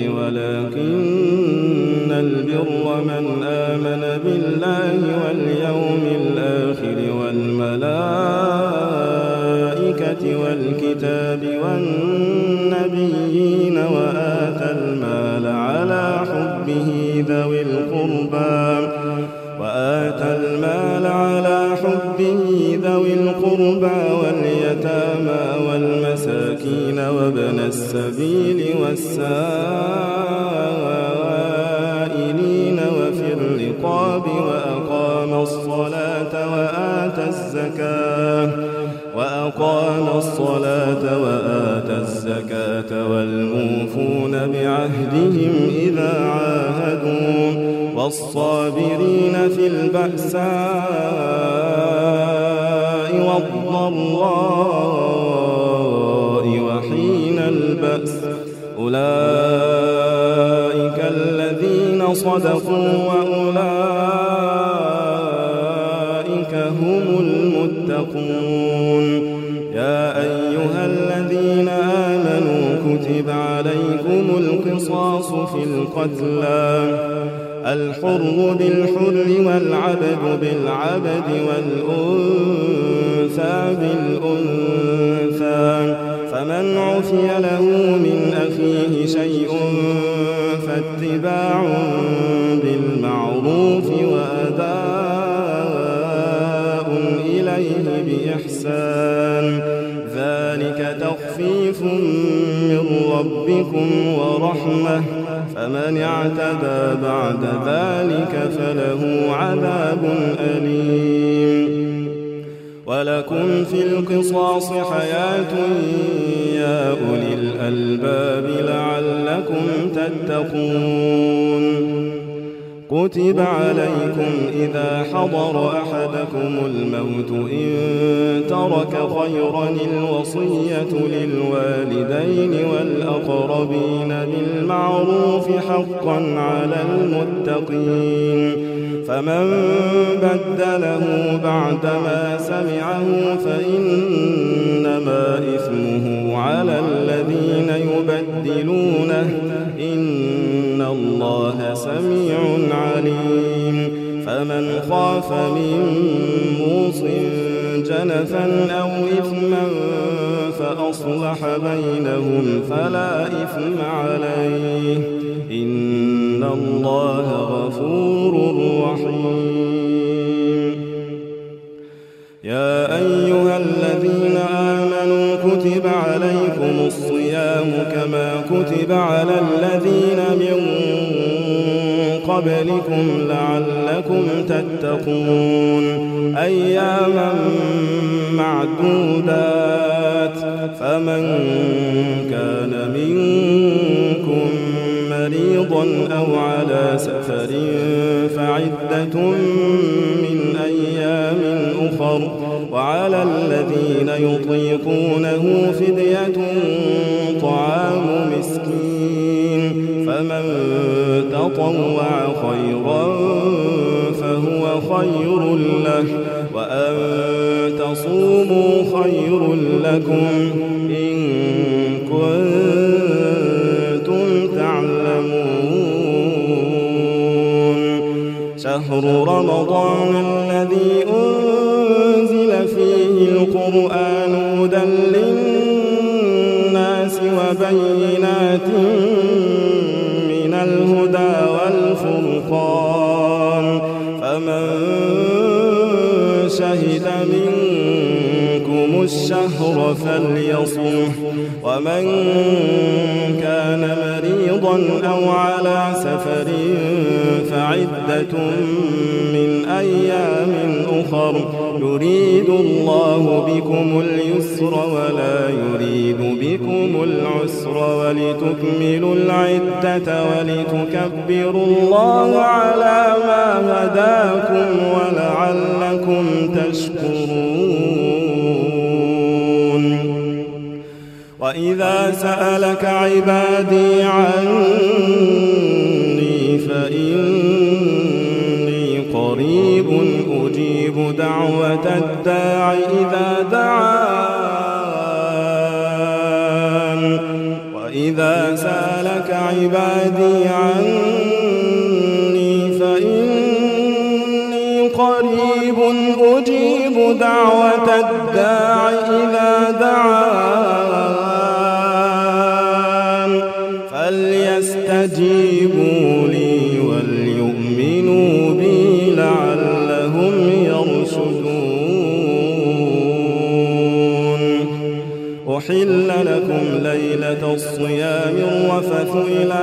ولكن البر من آمن بالله واليوم الآخر والملائكة والكتاب والنبيين وآتى المال على حبه ذوي القربى وآتى المال على حبه ذوي القربى واليتامى والمساكين وابن السبيل والسائلين وفي الرقاب وأقام الصلاة وآتى الزكاة وأقام الصلاة وآتى الزكاة والموفون بعهدهم إذا عاهدوا والصابرين في البأساء والضراء وحين البأس أولئك الذين صدقوا وأولئك هم المتقون يا أيها الذين آمنوا كتب عليكم القصاص في القتلى الحر بالحر والعبد بالعبد والأنثى بالأنثى فمن عفي له من أخيه شيء فاتباع بالمعروف وأداء إليه بإحسان ذلك تخفيف من ربكم ورحمة فمن اعتدى بعد ذلك فله عذاب أليم ولكم في القصاص حياة يا أولي الألباب لعلكم تتقون كتب عليكم إذا حضر أحدكم الموت إن ترك خيرا الوصية للوالدين والأقربين بالمعروف حقا على المتقين فمن بدله بعدما سمعه فإنما إثمه على الذين يبدلونه إن الله سميع عليم فمن خاف من موص جنفا أو إثما فأصلح بينهم فلا إثم عليه إن الله غفور رحيم يا أيها الذين آمنوا كتب عليكم الصيام كما كتب على الذين من قبلكم لعلكم تتقون أياما معدودات فمن كان منكم مريضا أو على سفر فعدة من أيام أخر وعلى الذين يطيقونه فدية طعام مسكين فمن تطوع خيرا فهو خير له وأن تصوموا خير لكم إن كنتم تعلمون شهر رمضان الذي أنزل فيه القرآن هدى للناس وبينات من الهدى والفرقان فمن شهد منكم الشهر فليصمه ومن كان مريضا أو على سفر فعدة من أيام أخر يظهر يريد الله بكم اليسر ولا يريد بكم العسر ولتكملوا العدة ولتكبروا الله على ما هداكم ولعلكم تشكرون. وإذا سألك عبادي عني فإني قريب أجيب دعوة الداع إذا دعان. وإذا سألك عبادي عني فإني قريب أجيب دعوة الداع إذا دعان فليستجيبوا لي وليؤمنوا بي لعلهم يرشدون. أحل لكم ليلة الصيام الرفث إلى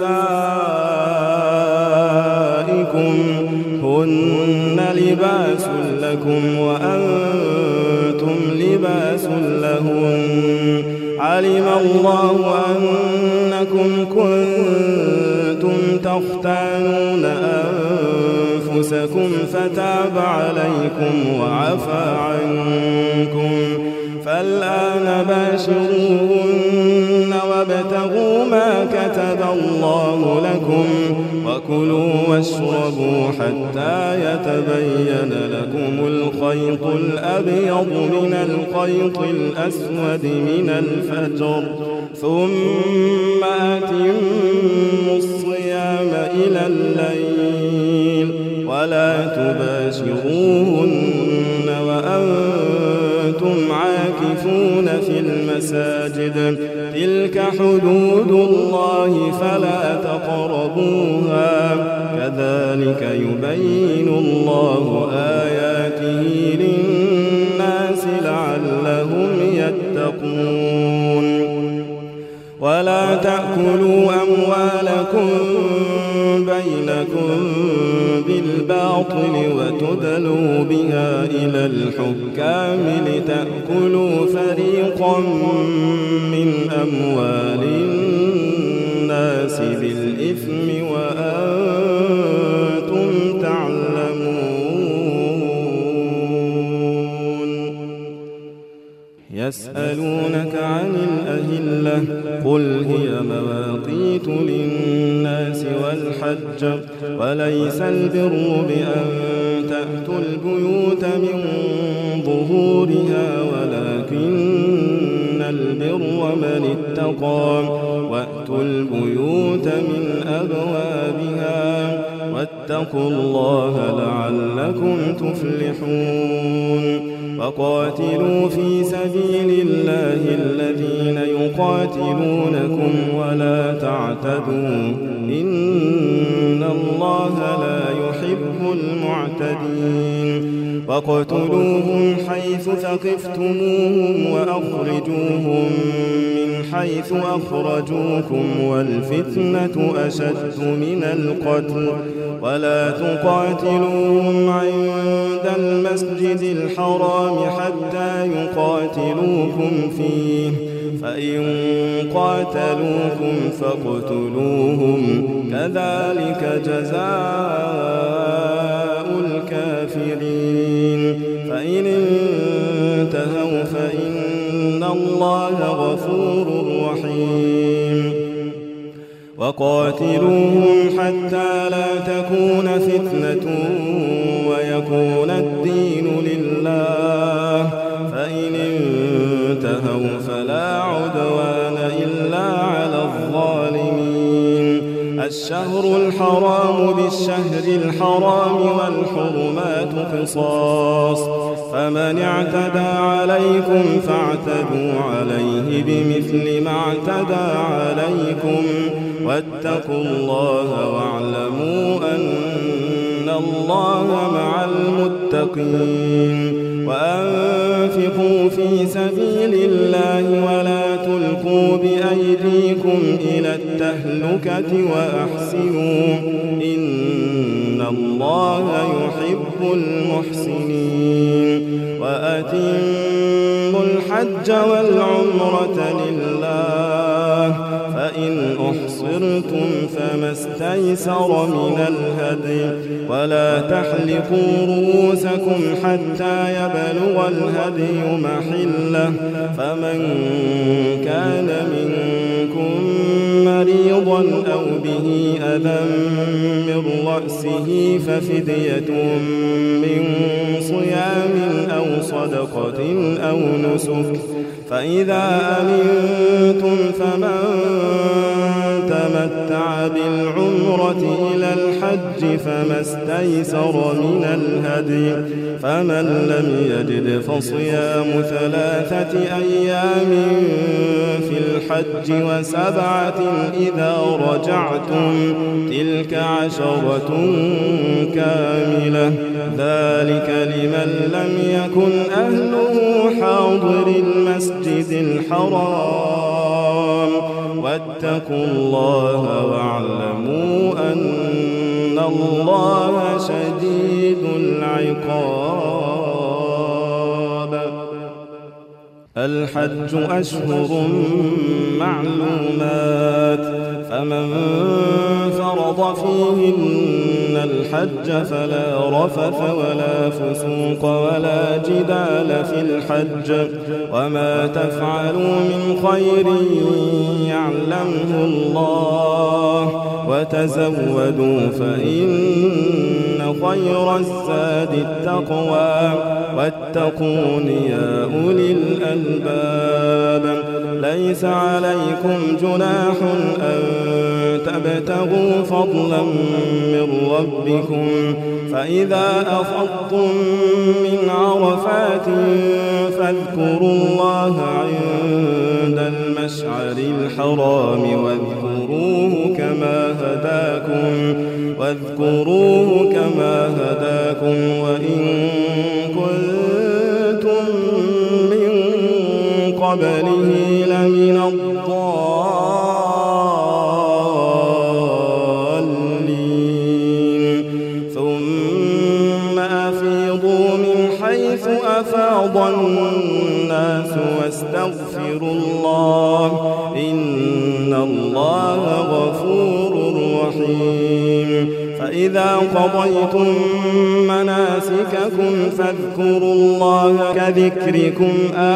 نسائكم هن لباس لكم وأنتم لباس لهن علم الله أنكم كنتم تختانون أنفسكم فتاب عليكم وعفى عنكم فالآن باشروهن وابتغوا ما كتب الله لكم وكلوا واشربوا حتى يتبين لكم الخيط الأبيض من الخيط الأسود من الفجر ثم أتموا الصيام إلى الليل ولا تباشروهن وأنتم عاكفون في المساجد تلك حدود الله فلا تقربوها كذلك يبين الله آياته للناس لعلهم يتقون. ولا تأكلوا أموالكم بينكم بالباطل وتدلوا بها إلى الحكام لتأكلوا فريقا من أموال الناس بالإثم وأنتم تعلمون. يسألونك عن الأهلة قل هي مواقيت للناس والحج وليس البر بأن تأتوا البيوت من ظهورها ولكن البر من اتقى وأتوا البيوت من أبوابها واتقوا الله لعلكم تفلحون. وقاتلوا في سبيل الله الذين يقاتلونكم ولا تعتدوا إن الله لا يحب المعتدين. وقتلوهم حيث ثقفتموهم وأخرجوهم من حيث أخرجوكم والفتنة أشد من القتل ولا تقاتلوهم عند المسجد الحرام حتى يقاتلوكم فيه فإن قاتلوكم فاقتلوهم كذلك جزاء الكافرين. فإن انتهوا فإن الله غفور رحيم. وقاتلوهم حتى لا تكون فتنة ويكون الدين لله فإن انتهوا فلا عدوان إلا على الظالمين. الشهر الحرام بالشهر الحرام والحرمات قصاص فمن اعتدى عليكم فاعتدوا عليه بمثل ما اعتدى عليكم واتقوا الله واعلموا أن الله مع المتقين. وأنفقوا في سبيل الله ولا تلقوا بأيديكم إلى التهلكة وأحسنوا إن الله يحب المحسنين. وأتموا الحج والعمرة لله فإن أحصرتم فما استيسر من الهدي ولا تحلقوا رؤوسكم حتى يبلغ الهدي محله فمن كان منكم مريضا أو به أذى من رأسه ففدية من صيام أو صدقة أو نسك فإذا أمنتم فمن تمتع بالعمرة إلى الحج فما استيسر من الهدي فمن لم يجد فصيام ثلاثة أيام في الحج وسبعة إذا رجعتم تلك عشرة كاملة ذلك لمن لم يكن أهله حاضر المسجد الحرام واتقوا الله واعلموا أن الله شديد العقاب. الحج أشهر معلومات فمن فرض فيهن الحج فلا رفث ولا فسوق ولا جدال في الحج وما تفعلوا من خير يعلمه الله وتزودوا فإن خير الزاد التقوى واتقون يا أولي الألباب. ليس عليكم جناح أن تبتغوا فضلا من ربكم فإذا أفضتم من عرفات فاذكروا الله عند المشعر الحرام واذكروه كما هداكم واذكروه كما هداكم وإن كنتم من قبله لمن الضالين. ثم أفيضوا من حيث أفاض الناس واستغفروا الله إن الله غفور رحيم. فإذا قضيتم مناسككم فاذكروا الله كذكركم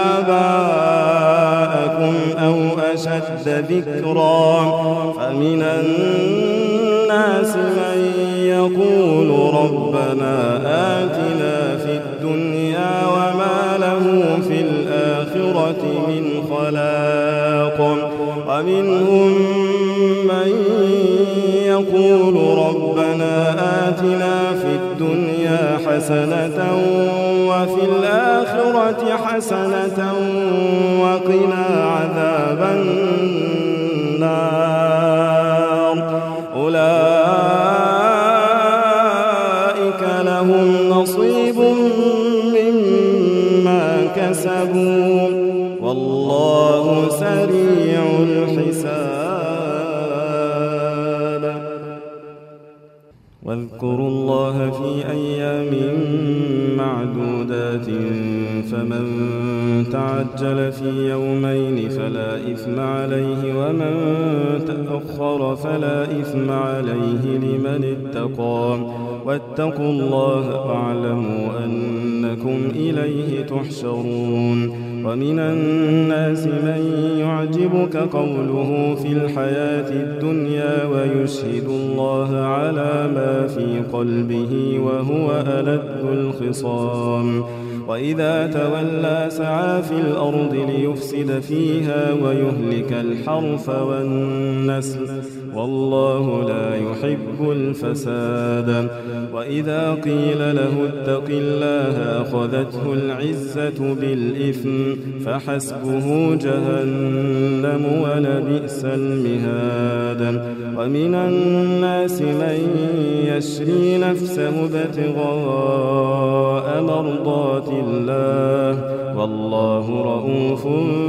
آباءكم أو أشد ذكرا فمن الناس من يقول ربنا آتنا في الدنيا وما له في الآخرة من خلاق ومنهم من يقول ربنا آتنا في الدنيا حسنة وفي الآخرة حسنة وقنا عذاب النار. أولئك لهم نصيب مما كسبوا والله سريع الحساب. واذكروا الله في أيام معدودات فمن تعجل في يومين فلا إثم عليه ومن تأخر فلا إثم عليه لمن اتقى واتقوا الله واعلموا أنكم إليه تحشرون. ومن الناس من يعجبك قوله في الحياة الدنيا ويشهد الله على ما في قلبه وهو ألد الخصام وإذا تولى سعى في الأرض ليفسد فيها ويهلك الحرث والنسل والله لا يحب الفساد. وإذا قيل له اتق الله أخذته العزة بالإثم فحسبه جهنم ولبئس المهاد. ومن الناس من يشري نفسه ابتغاء مرضات الله والله رؤوف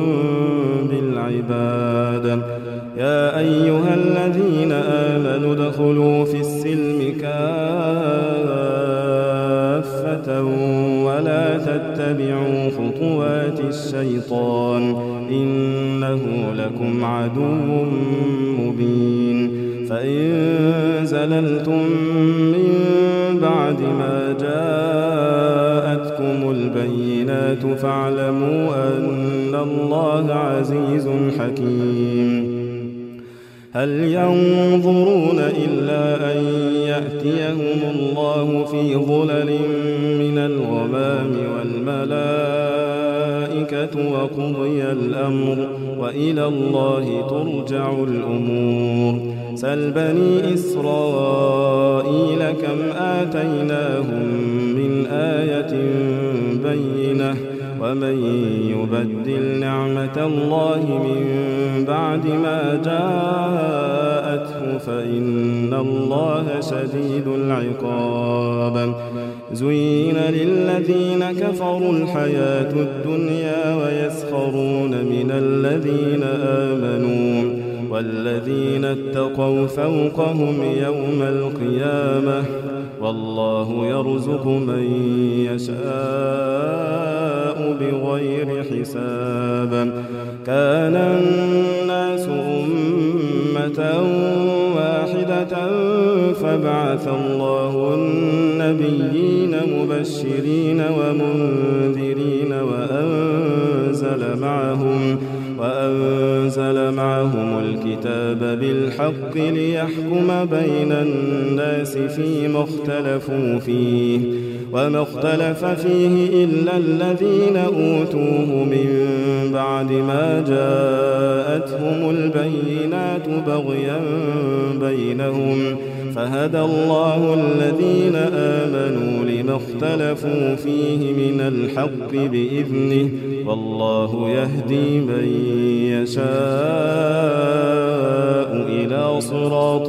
بالعباد. يا أيها الذين آمنوا ادخلوا في السلم كافة ولا تتبعوا خطوات الشيطان إنه لكم عدو مبين فإن زللتم من بعد ما جاءتكم البينات فاعلموا أن الله عزيز حكيم هل ينظرون إلا أن يأتيهم الله في ظلل من الغمام والملائكة وقضي الأمر وإلى الله ترجع الأمور سل بني إسرائيل كم آتيناهم من آية بينة ومن يبدل نعمة الله من بعد ما جاءته فإن الله شديد العقاب زين للذين كفروا الحياة الدنيا ويسخرون من الذين آمنوا والذين اتقوا فوقهم يوم القيامة والله يرزق من يشاء بغير حساب كان الناس أمة واحدة فبعث الله النبيين مبشرين ومنذرين وأنزل معهم وأنزل معهم الكتاب بالحق ليحكم بين الناس فيما اختلفوا فيه وما اختلف فيه إلا الذين أوتوه من بعد ما جاءتهم البينات بغيا بينهم فهدى الله الذين آمنوا لما اختلفوا فيه من الحق بإذنه والله يهدي من يشاء إلى صراط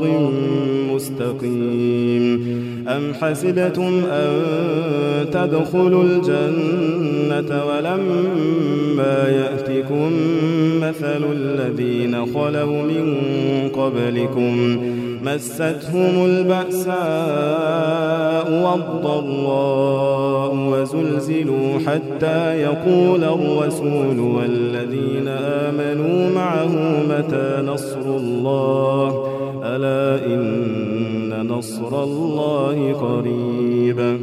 مستقيم أم حسبتم أن تدخلوا الجنة ولما يأتكم مثل الذين خلوا من قبلكم مستهم البأساء والضراء وزلزلوا حتى يقول الرسول والذين آمنوا معه متى نصر الله ألا إن نصر الله قريب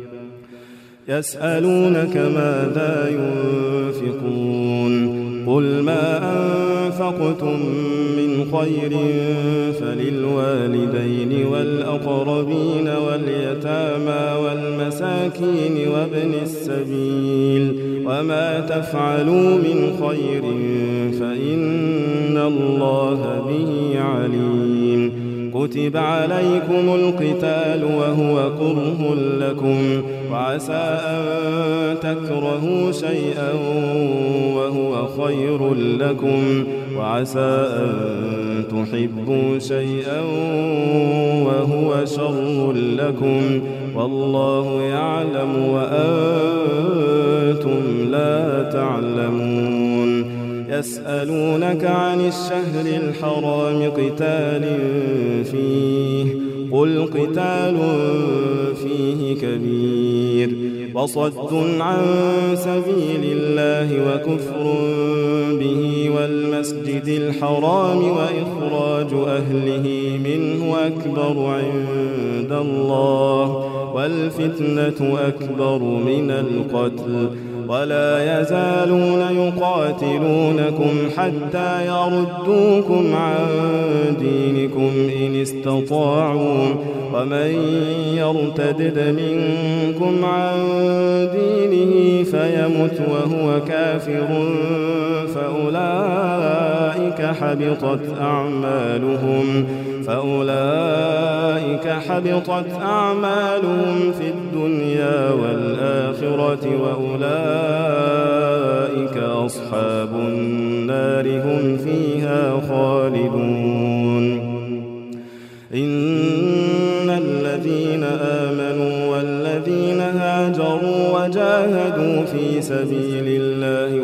يسألونك ماذا ينفقون قل ما أنفقتم من خير فللوالدين والأقربين واليتامى والمساكين وابن السبيل وما تفعلوا من خير فإن الله به عليم كتب عليكم القتال وهو كره لكم وعسى أن تكرهوا شيئا وهو خير لكم وعسى أن تحبوا شيئا وهو شر لكم والله يعلم وأنتم لا تعلمون يسألونك عن الشهر الحرام قتال فيه قل قتال فيه كبير وصد عن سبيل الله وكفر به والمسجد الحرام وإخراج أهله منه أكبر عند الله والفتنة أكبر من القتل ولا يزالون يقاتلونكم حتى يردوكم عن دينكم إن استطاعوا ومن يرتدد منكم عن دينه فيمت وهو كافر فأولئك حبطت أعمالهم فأولئك حبطت أعمالهم في الدنيا والآخرة وأولئك أصحاب النار هم فيها خالدون إن الذين آمنوا والذين هاجروا وجاهدوا في سبيل الله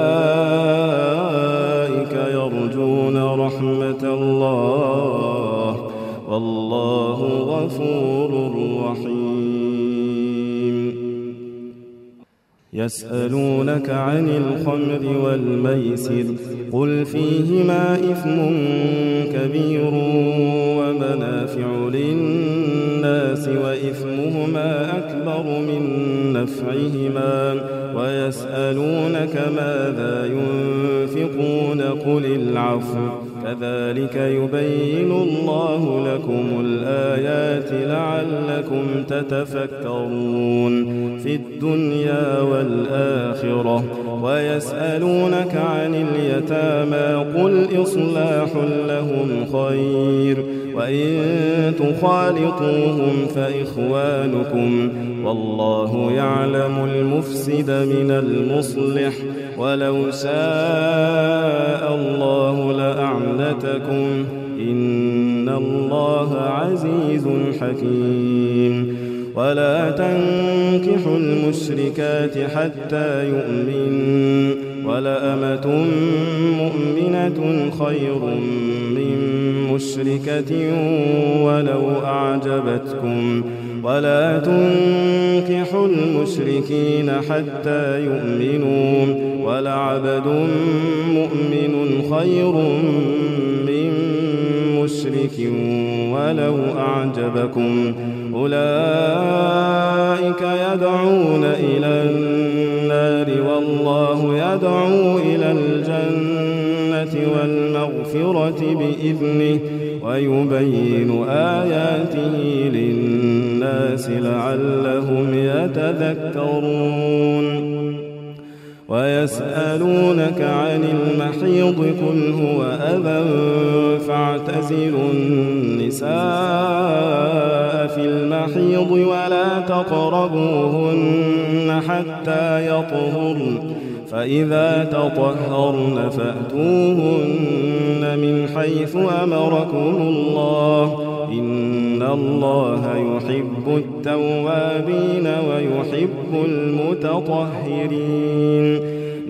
أولئك يرجون رحمة الله والله غفور رحيم يسألونك عن الخمر والميسر قل فيهما إثم كبير ومنافع للناس وإثمهما أكبر من نفعهما ويسألونك ماذا ينفقون قل العفو كذلك يبين الله لكم الآيات لعلكم تتفكرون في الدنيا والآخرة ويسألونك عن اليتامى قل إصلاح لهم خير وإن تخالطوهم فإخوانكم والله يعلم المفسد من المصلح ولو شاء الله لأعنتكم إن الله عزيز حكيم ولا تنكحوا المشركات حتى يؤمنوا ولأمة مؤمنة خير من مشركة ولو أعجبتكم ولا تنكحوا المشركين حتى يؤمنوا ولعبد مؤمن خير من مشرك ولو أعجبكم أولئك يدعون إلى النار والله يدعو إلى الجنة والمغفرة بإذنه ويبين آياته للناس لعلهم يتذكرون ويسألونك عن المحيض قل هو أذى فاعتزلوا النساء في المحيض ولا تقربوهن حتى يطهرن فإذا تطهرن فأتوهن من حيث أمركم الله إن الله يحب التوابين ويحب المتطهرين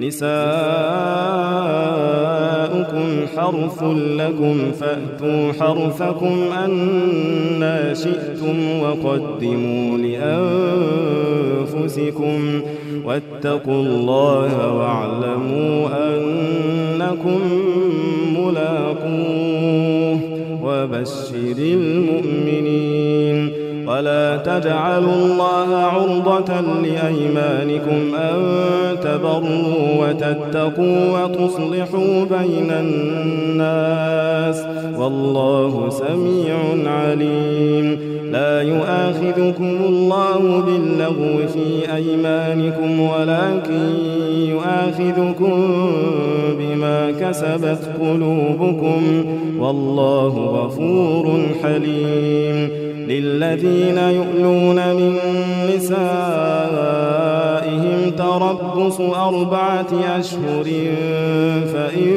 نساؤكم حرث لكم فأتوا حرثكم أنى شئتم وقدموا لأنفسكم واتقوا الله واعلموا أنكم ملاقوه وبشر المؤمنين ولا تجعلوا الله عرضة لأيمانكم أن تبروا وتتقوا وتصلحوا بين الناس والله سميع عليم لا يؤاخذكم الله باللغو في أيمانكم ولكن يؤاخذكم بما كسبت قلوبكم والله غفور حليم للذين يؤلون من نسائهم تربص أربعة أشهر فإن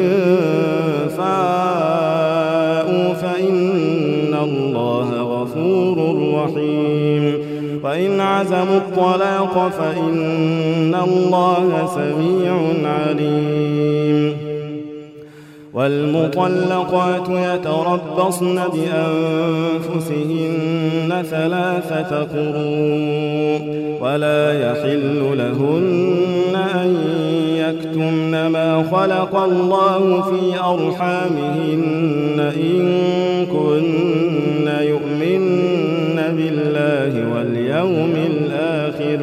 فاءوا فإن الله غفور رحيم وإن عزموا الطلاق فإن الله سميع عليم والمطلقات يتربصن بأنفسهن ثلاثة قروء ولا يحل لهن أن يكتمن ما خلق الله في أرحامهن إن كن يؤمن بالله واليوم الآخر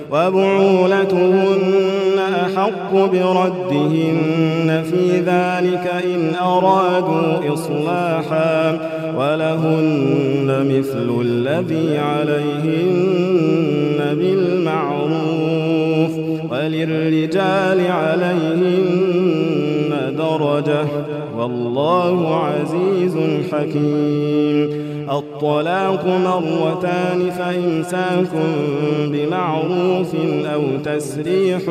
وبعولتهن أحق بردهن في ذلك إن أرادوا إصلاحا ولهن مثل الذي عليهن بالمعروف وللرجال عليهن درجة والله عزيز حكيم الطلاق مرتان فإمساك بمعروف أو تسريح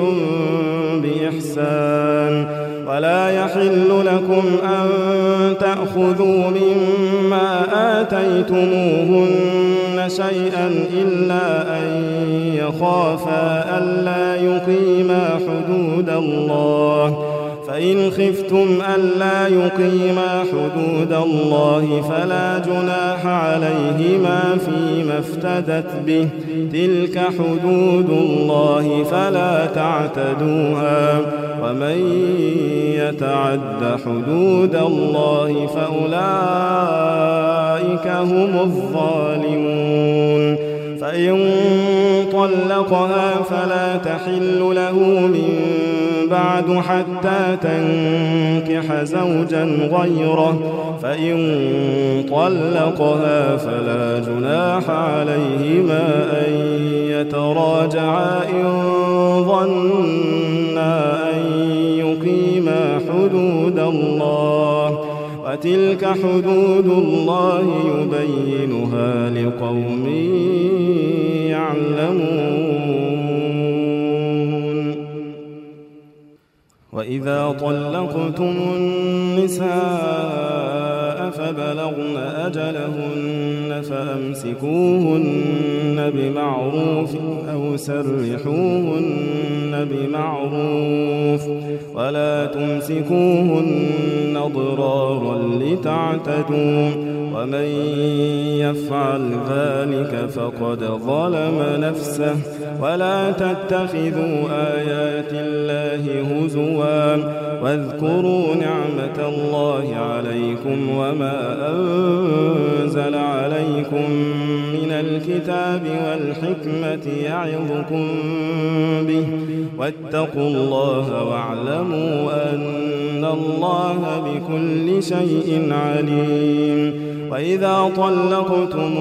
بإحسان ولا يحل لكم أن تأخذوا مما آتيتموهن شيئا إلا أن يخافا ألا يقيما حدود الله فإن خفتم ألا يقيما حدود الله فلا جناح عليهما فيما افتدت به تلك حدود الله فلا تعتدوها ومن يتعد حدود الله فأولئك هم الظالمون فإن طلقها فلا تحل له من بعد حتى تنكح زوجا غيره فإن طلقها فلا جناح عليهما أن يتراجعا إن ظنا أن يقيما حدود الله وتلك حدود الله يبينها لقوم يعلمون وإذا طلقتم النساء فبلغن أجلهن فأمسكوهن بمعروف أو سرحوهن بمعروف ولا تمسكوهن ضرارا لتعتدوا ومن يفعل ذلك فقد ظلم نفسه ولا تتخذوا آيات الله هزوا واذكروا نعمة الله عليكم وما أنزل عليكم من الكتاب والحكمة يعظكم به واتقوا الله واعلموا أن الله بكل شيء عليم وإذا طلقتم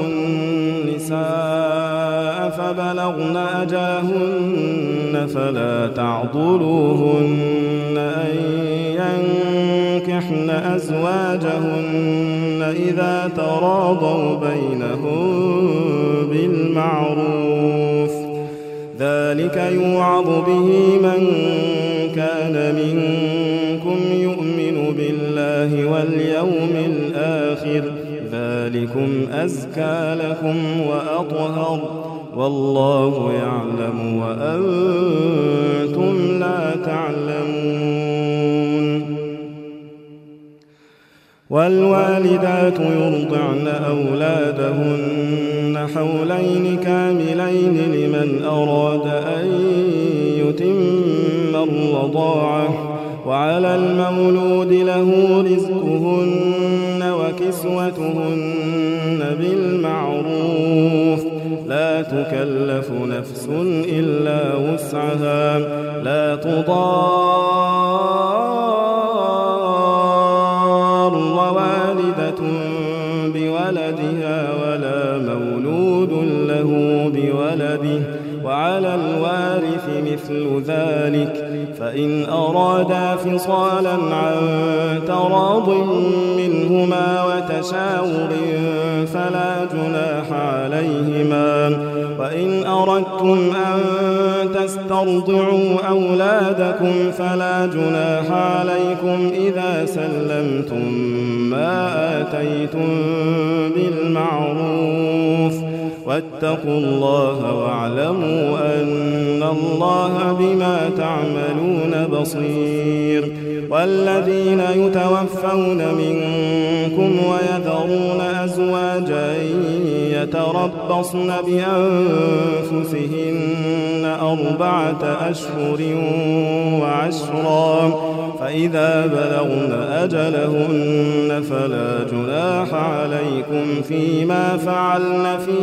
النساء فبلغن أجلهن فلا تعضلوهن أن ينكحن أزواجهن إذا تراضوا بينهم بالمعروف ذلك يوعظ به من كان منكم يؤمن بالله واليوم الآخر ذلكم أزكى لكم وأطهر والله يعلم وأنتم لا تعلمون والوالدات يرضعن أولادهن حولين كاملين لمن أراد أن يتم الرضاعة وعلى المولود له رزقهن وكسوتهن بالمعروف لا تكلف نفس إلا وسعها لا تضار والدة بولدها ولا مولود له بولده وعلى الوارث مثل ذلك فإن أرادا فصالا عن تراض منهما وتشاور فلا جناح عليهما وإن أردتم أن تسترضعوا أولادكم فلا جناح عليكم إذا سلمتم ما آتيتم بالمعروف واتقوا الله واعلموا أن الله بما تعملون بصير والذين يتوفون منكم ويذرون أزواجا يتربصن بأنفسهن أربعة أشهر وعشرا فإذا بلغن أجلهن فلا جناح عليكم فيما فعلن في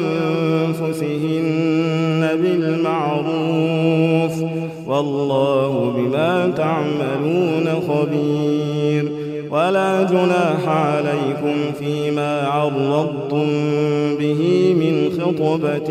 أنفسهن بالمعروف والله بما تعملون خبير ولا جناح عليكم فيما عرضتم به من خطبة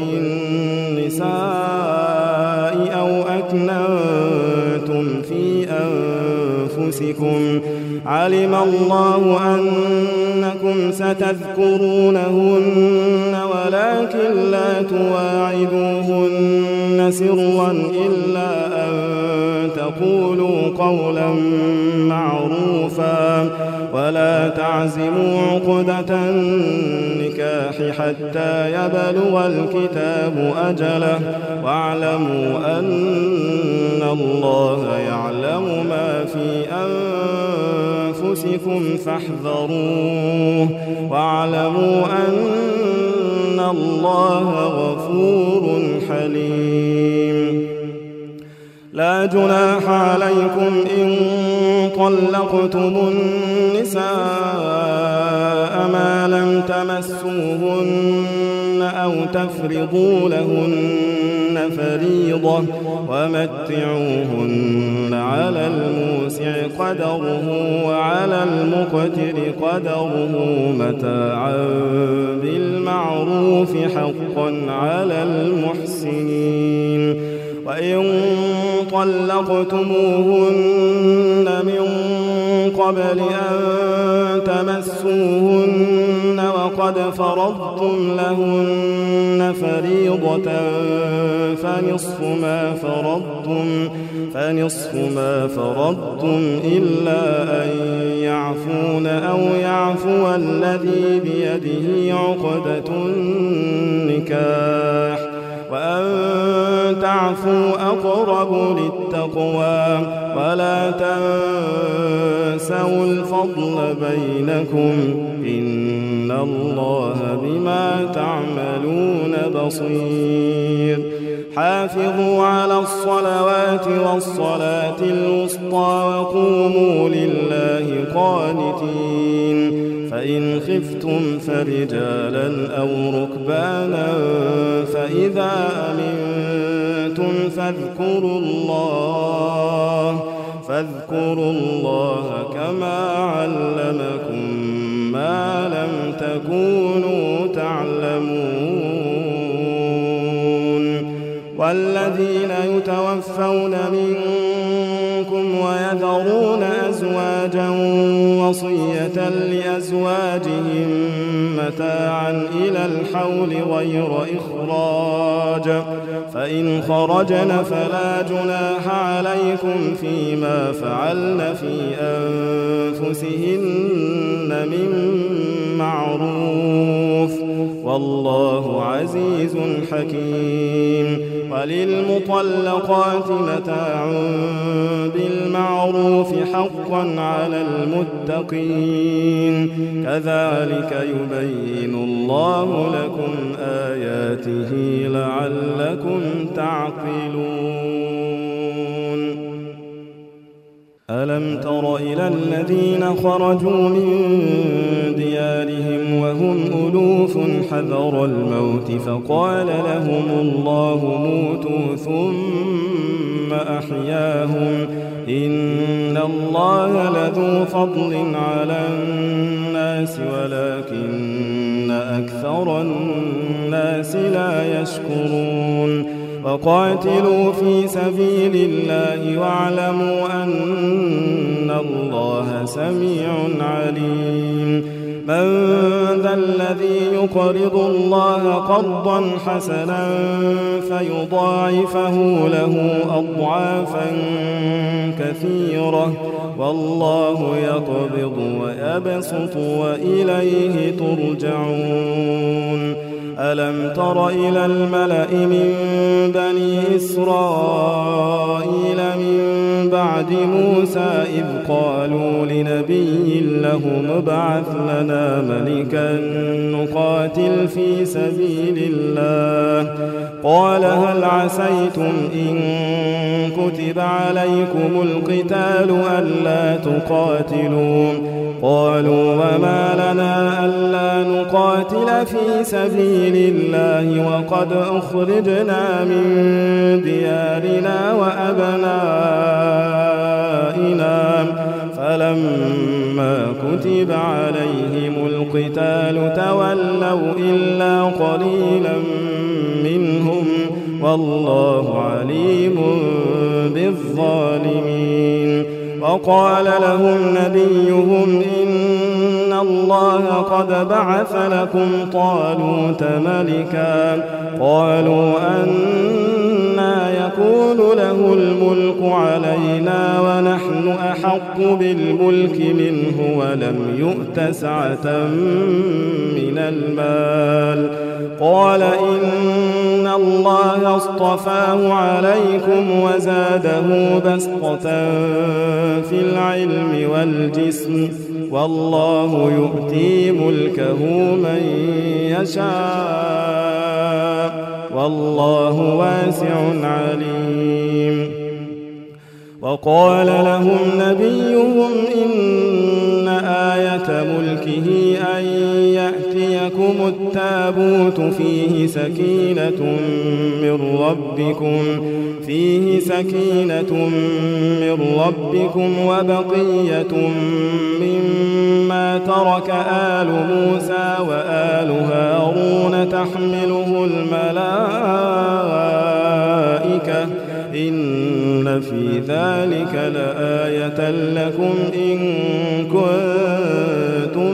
النساء أو أكننتم في أنفسكم علم الله أنكم ستذكرونهن ولكن لا تواعدوهن سرا إلا أن تقولوا قولا معروفا ولا تعزموا عقدة النكاح حتى يبلغ الكتاب أجله واعلموا أن الله يعلم ما في أنفسكم فاحذروه واعلموا أن الله غفور حليم. لا جناح عليكم إن طلقتم النساء ما لم تمسوهن أو تفرضوا لهن فريضة ومتعوهن على الموسع قدره وعلى المقتر قدره متاعا بالمعروف حقا على المحسنين. وإن طلقتموهن من قبل أن تمسوهن وقد فرضتم لهن فريضة فنصف ما فرضتم فنصف ما فرضتم إلا أن يعفون أو يعفو الذي بيده عقدة النكاح وأن تعفوا أقرب للتقوى ولا تنسوا الفضل بينكم إن الله بما تعملون بصير. حافظوا على الصلوات والصلاة الوسطى وقوموا لله قانتين. فإن خفتم فرجالا أو ركبانا فإذا أمنتم فاذكروا الله فاذكروا الله كما علمكم ما لم تكونوا تعلمون. والذين يتوفون منكم ويذرون أزواجا وصية لأزواجهم متاعا إلى الحول غير إخراج فإن خرجن فلا جناح عليكم فيما فعلن في أنفسهن من معروف والله عزيز حكيم. وللمطلقات متاع بالمعروف حقا على المتقين كذلك يبين الله لكم آياته لعلكم تعقلون. ألم تر إلى الذين خرجوا من ديارهم وهم ألوف حذر الموت فقال لهم الله موتوا ثم أحياهم إن الله لذو فضل على الناس ولكن أكثر الناس لا يشكرون. وقاتلوا في سبيل الله واعلموا أن الله سميع عليم. من ذا الذي يقرض الله قرضا حسنا فيضاعفه له أضعافا كثيرة والله يقبض ويبسط وإليه ترجعون. ألم تر إلى الملأ من بني إسرائيل من بعد موسى إذ قالوا لنبي لهم ابعث لنا ملكا نقاتل في سبيل الله قال هل عسيتم إن كتب عليكم القتال ألا تقاتلوا قالوا وما لنا ألا نقاتل في سبيل الله وقد أخرجنا من ديارنا وأبنائنا فلما كتب عليهم القتال تولوا إلا قليلا منهم والله عليم بالظالمين. وقال لهم نبيهم إن الله قد بعث لكم طالوت ملكا قالوا أنى يكون له له الملك علينا ونحن أحق بالملك منه ولم يؤت سعة من المال. قال إن الله اصطفاه عليكم وزاده بسطة في العلم والجسم والله يؤتي ملكه من يشاء والله واسع عليم. وقال لهم نبيهم إن آية ملكه أن يأتيكم التابوت فيه سكينة من ربكم فيه سكينة من ربكم وبقية مما ترك آل موسى وآل هارون تحمله الملائكة إن في ذلك لآية لكم إن كنتم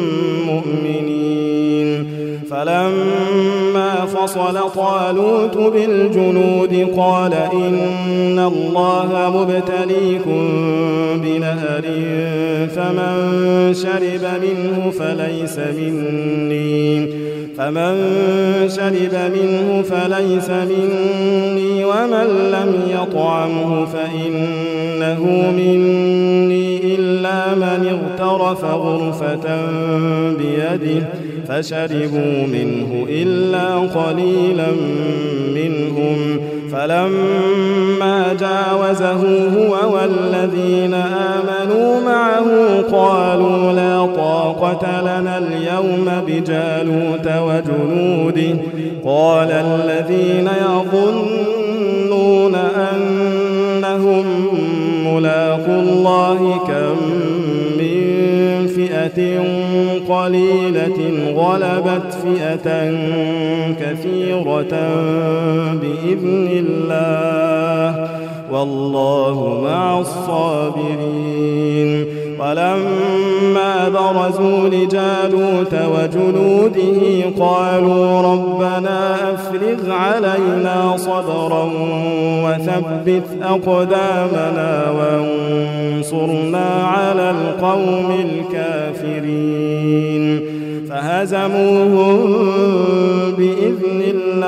مؤمنين. فلما فصل طالوت بالجنود قال إن الله مبتليكم بنهر فمن شرب منه فليس مني فمن شرب منه فليس مني ومن لم يطعمه فإنه مني إلا من اغترف غرفة بيده فشربوا منه إلا قليلا منهم. فلما جاوزه هو والذين آمنوا معه قالوا لا طاقة لنا اليوم بجالوت وجنوده. قال الذين يظنون أنهم ملاقو الله كم من فئة قليلة غلبت فئة كثيرة بإذن الله والله مع الصابرين. ولما برزوا لجالوت وجنوده قالوا ربنا أفرغ علينا صبرا وثبت أقدامنا وانصرنا على القوم الكافرين. فهزموهم بإذن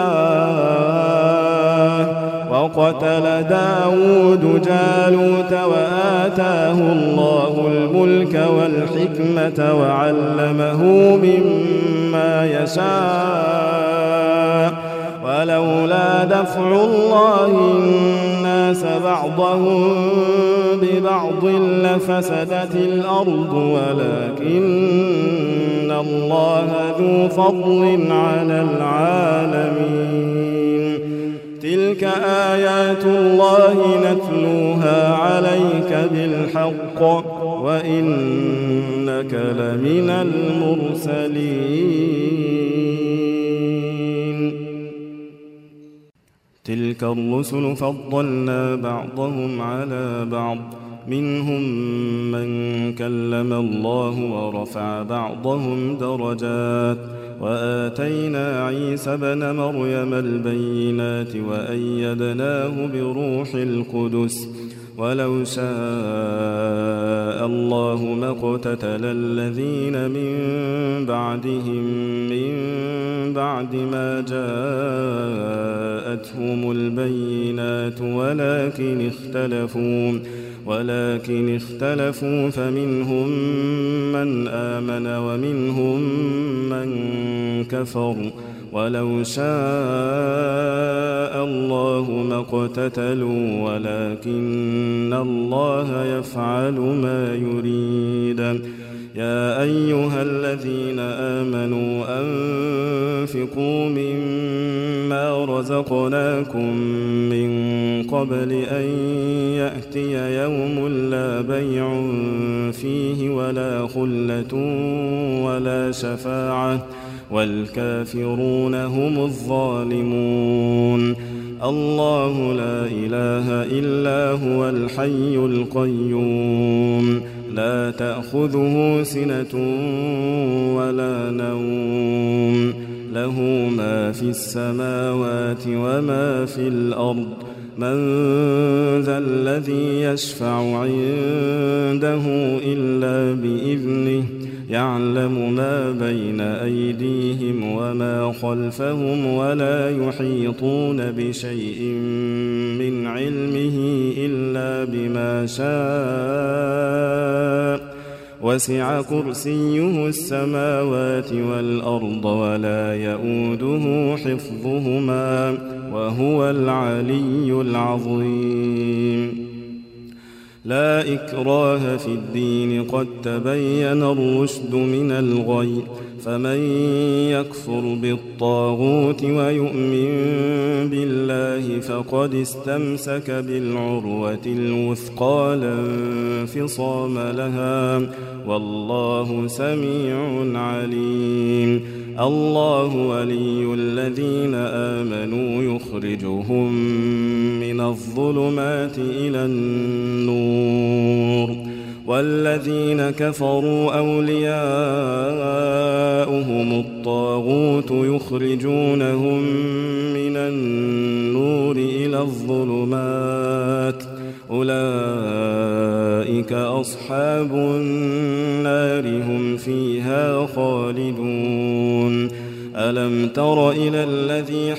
الله وقتل داود جالوت وآتاه الله الملك والحكمة وعلمه مما يشاء ولولا دفع الله الناس بعضهم ببعض لفسدت الأرض ولكن الله ذو فضل على العالمين. تلك آيات الله نتلوها عليك بالحق وإنك لمن المرسلين. تلك الرسل فضلنا بعضهم على بعض منهم من كلم الله ورفع بعضهم درجات وآتينا عيسى ابن مريم البينات وأيدناه بروح القدس ولو شاء الله ما اقتتل الذين من بعدهم من بعد ما جاءتهم البينات ولكن اختلفوا ولكن اختلفوا فمنهم من آمن ومنهم من كفر ولو شاء الله ما اقتتلوا ولكن الله يفعل ما يريد. يا أيها الذين آمنوا أنفقوا مما رزقناكم من قبل أن يأتي يوم لا بيع فيه ولا خلة ولا شفاعة والكافرون هم الظالمون. الله لا إله إلا هو الحي القيوم لا تأخذه سنة ولا نوم له ما في السماوات وما في الأرض من ذا الذي يشفع عنده إلا بإذنه يعلم ما بين أيديهم وما خلفهم ولا يحيطون بشيء من علمه إلا بما شاء وسع كرسيه السماوات والأرض ولا يؤوده حفظهما وهو العلي العظيم. لا إكراه في الدين قد تبين الرشد من الغي فمن يكفر بالطاغوت ويؤمن بالله فقد استمسك بالعروة الوثقى لا انفصام لها والله سميع عليم. الله ولي الذين آمنوا يخرجهم من الظلمات إلى النور والذين كفروا أولياؤهم الطاغوت يخرجونهم من النور إلى الظلمات أولئك أصحاب النار هم فيها خالدون. ألم تر إلى الذي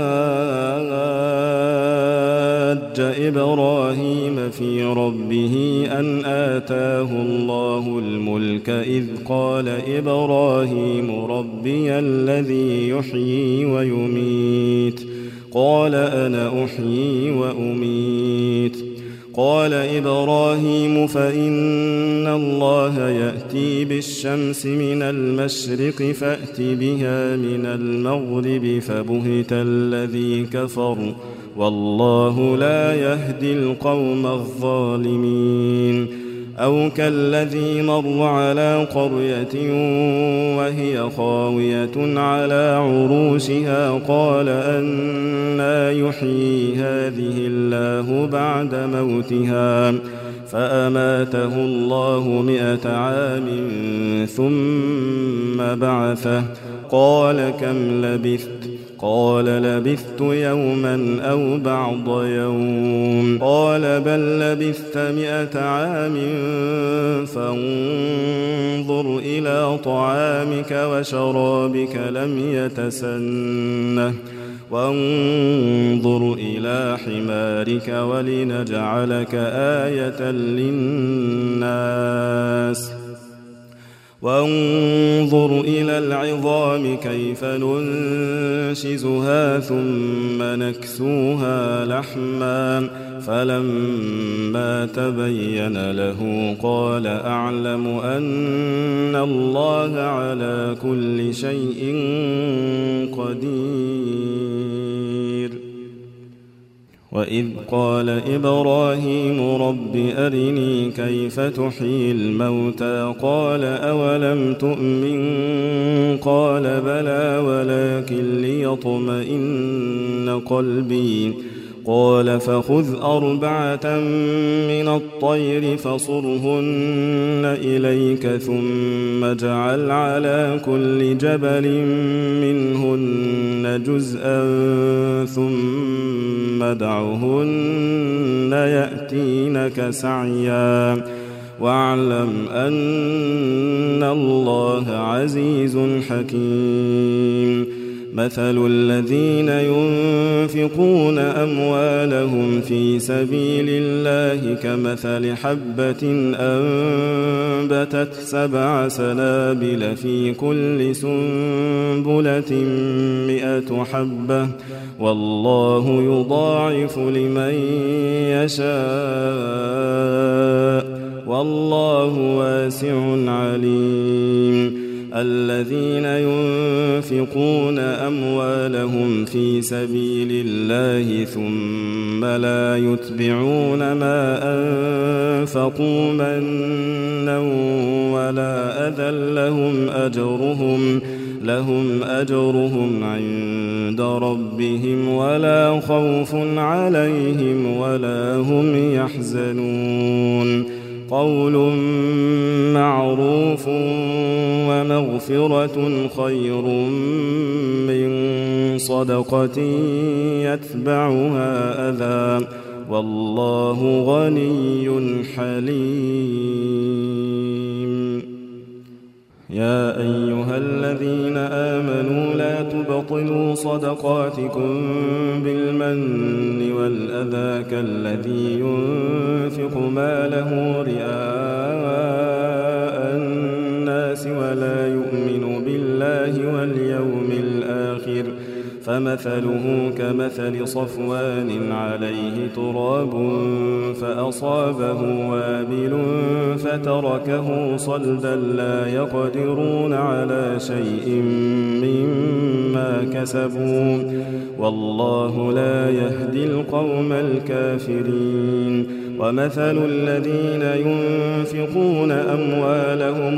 حاج إبراهيم في ربه أن آتاه الله الملك إذ قال إبراهيم ربي الذي يحيي ويميت قال أنا أحيي وأميت قال إبراهيم فإن الله يأتي بالشمس من المشرق فأت بها من المغرب فبهت الذي كفر والله لا يهدي القوم الظالمين. أو كالذي مر على قرية وهي خاوية على عروشها قال أنى يحيي هذه الله بعد موتها فأماته الله مئة عام ثم بعثه قال كم لبثت قال لبثت يوما أو بعض يوم قال بل لبثت مئة عام فانظر إلى طعامك وشرابك لم يتسنه وانظر إلى حمارك ولنجعلك آية للناس وانظر إلى العظام كيف ننشزها ثم نكسوها لحما فلما تبين له قال أعلم أن الله على كل شيء قدير. وإذ قال إبراهيم رب أرني كيف تحيي الموتى قال أولم تؤمن قال بلى ولكن ليطمئن قلبي قال فخذ أربعة من الطير فصرهن إليك ثم اجعل على كل جبل منهن جزءا ثم ادعهن يأتينك سعيا واعلم أن الله عزيز حكيم. مثل الذين ينفقون أموالهم في سبيل الله كمثل حبة أنبتت سبع سنابل في كل سنبلة مئة حبة والله يضاعف لمن يشاء والله واسع عليم. الذين ينفقون أموالهم في سبيل الله ثم لا يتبعون ما أنفقوا منا ولا أذى لهم أجرهم لهم أجرهم عند ربهم ولا خوف عليهم ولا هم يحزنون. قول معروف ومغفرة خير من صدقة يتبعها أذى والله غني حليم. يا أيها الذين آمنوا لا تبطلوا صدقاتكم بالمن والأذى كالذي ينفق ماله رئاء الناس ولا يؤمن بالله واليوم الآخر فمثله كمثل صفوان عليه تراب فأصابه وابل فتركه صلدا لا يقدرون على شيء مما كسبوا والله لا يهدي القوم الكافرين. ومثل الذين ينفقون أموالهم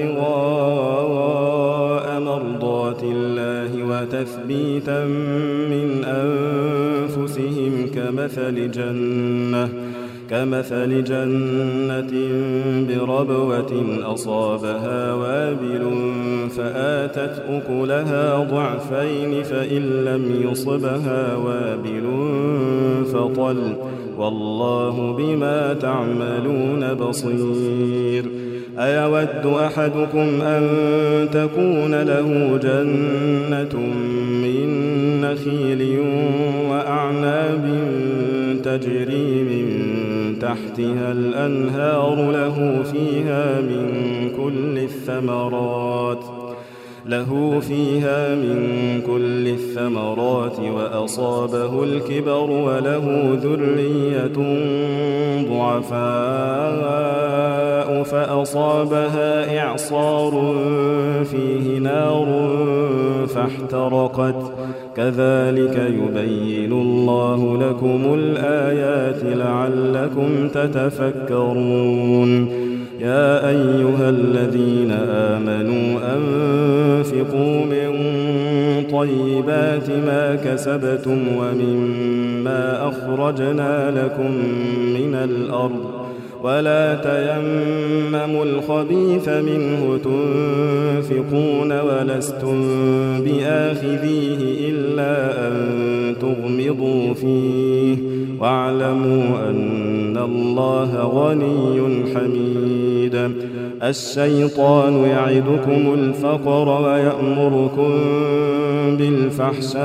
ابتغاء مرضات الله وتثبيتا من أنفسهم كمثل جنة كمثل جنة بربوة أصابها وابل فآتت أكلها ضعفين فإن لم يصبها وابل فطل والله بما تعملون بصير. أيود أحدكم أن تكون له جنة من نخيل وأعناب تجري من تحتها الأنهار له فيها من كل الثمرات له فيها من كل الثمرات وأصابه الكبر وله ذرية ضعفاء فأصابها إعصار فيه نار فاحترقت كذلك يبين الله لكم الآيات لعلكم تتفكرون. يا أيها الذين آمنوا أنفقوا من طيبات ما كسبتم ومما أخرجنا لكم من الأرض ولا تيمموا الخبيث منه تنفقون ولستم بآخذيه إلا أن تغمضوا فيه واعلموا أن الله غني حميد. الشيطان يعدكم الفقر ويأمركم بالفحشاء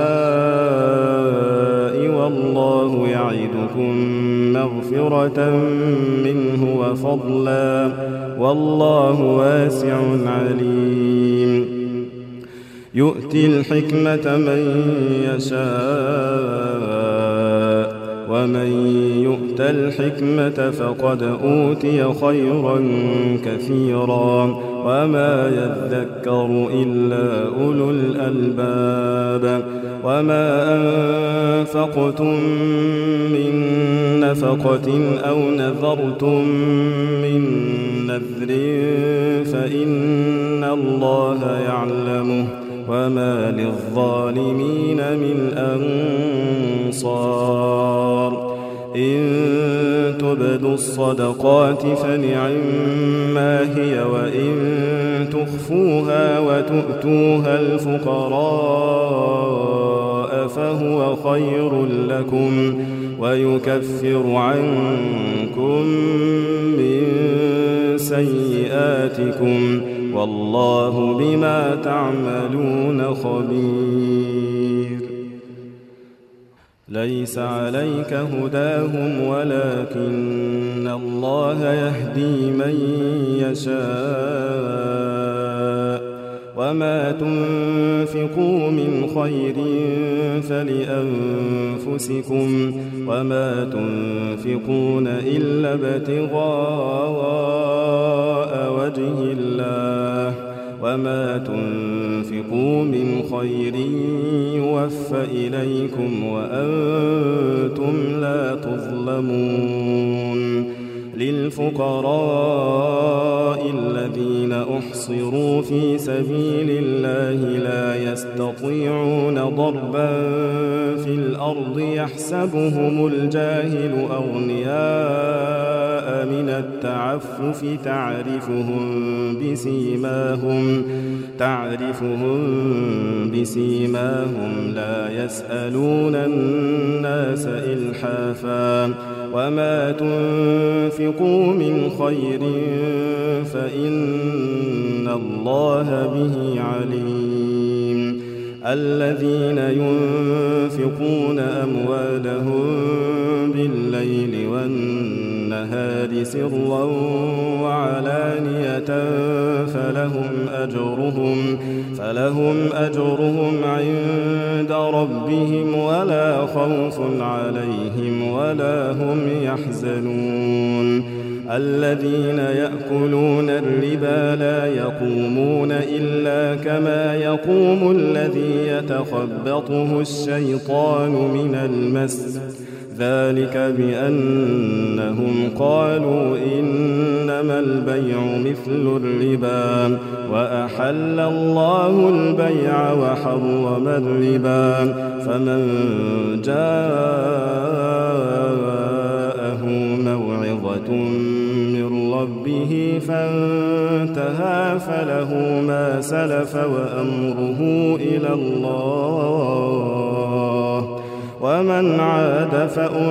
والله يعدكم مغفرة منه وفضلا والله واسع عليم. يؤتي الحكمة من يشاء ومن يؤت الحكمة فقد أوتي خيرا كثيرا وما يذكر إلا أولو الألباب. وما أنفقتم من نفقة أو نذرتم من نذر فإن الله يعلمه وما للظالمين من أنصار. إن تبدوا الصدقات فنعما هي وإن تخفوها وتؤتوها الفقراء فهو خير لكم ويكفر عنكم من سيئاتكم والله بما تعملون خبير. ليس عليك هداهم ولكن الله يهدي من يشاء وما تنفقوا من خير فلأنفسكم وما تنفقون إلا ابتغاء وجه الله وما تنفقوا من خير يوفى إليكم وأنتم لا تظلمون. للفقراء الذين أحصروا في سبيل الله لا يستطيعون ضربا في الأرض يحسبهم الجاهل أغنياء من التعفف تعرفهم بسيماهم تعرفهم بسيماهم لا يسألون الناس إلحافا وما تنفقوا من خير فإن الله به عليم الذين ينفقون أموالهم بالليل والنهار سرا وعلانية فلهم أجرهم فلهم أجرهم عند ربهم ولا خوف عليهم ولا هم يحزنون الذين يأكلون الربا لا يقومون إلا كما يقوم الذي يتخبطه الشيطان من المس ذلك بأنهم قالوا إنما البيع مثل الربا وأحل الله البيع وحرم الربا فمن جاءه موعظة من ربه فانتهى فله ما سلف وأمره إلى الله ومن عاد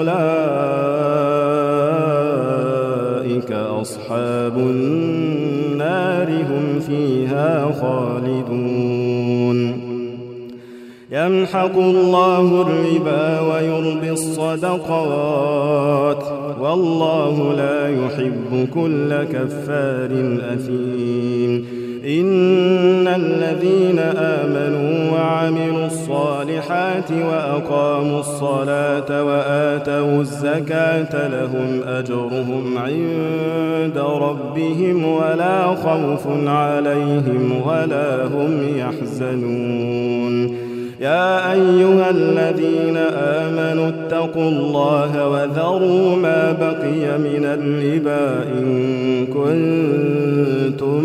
فأولئك أصحاب النار هم فيها خالدون يمحق الله الربا ويربي الصدقات والله لا يحب كل كفار أثيم إن الذين آمنوا وعملوا الصالحات وأقاموا الصلاة وآتوا الزكاة لهم أجرهم عند ربهم ولا خوف عليهم ولا هم يحزنون يا أيها الذين آمنوا اتقوا الله وذروا ما بقي من الربا إن كنتم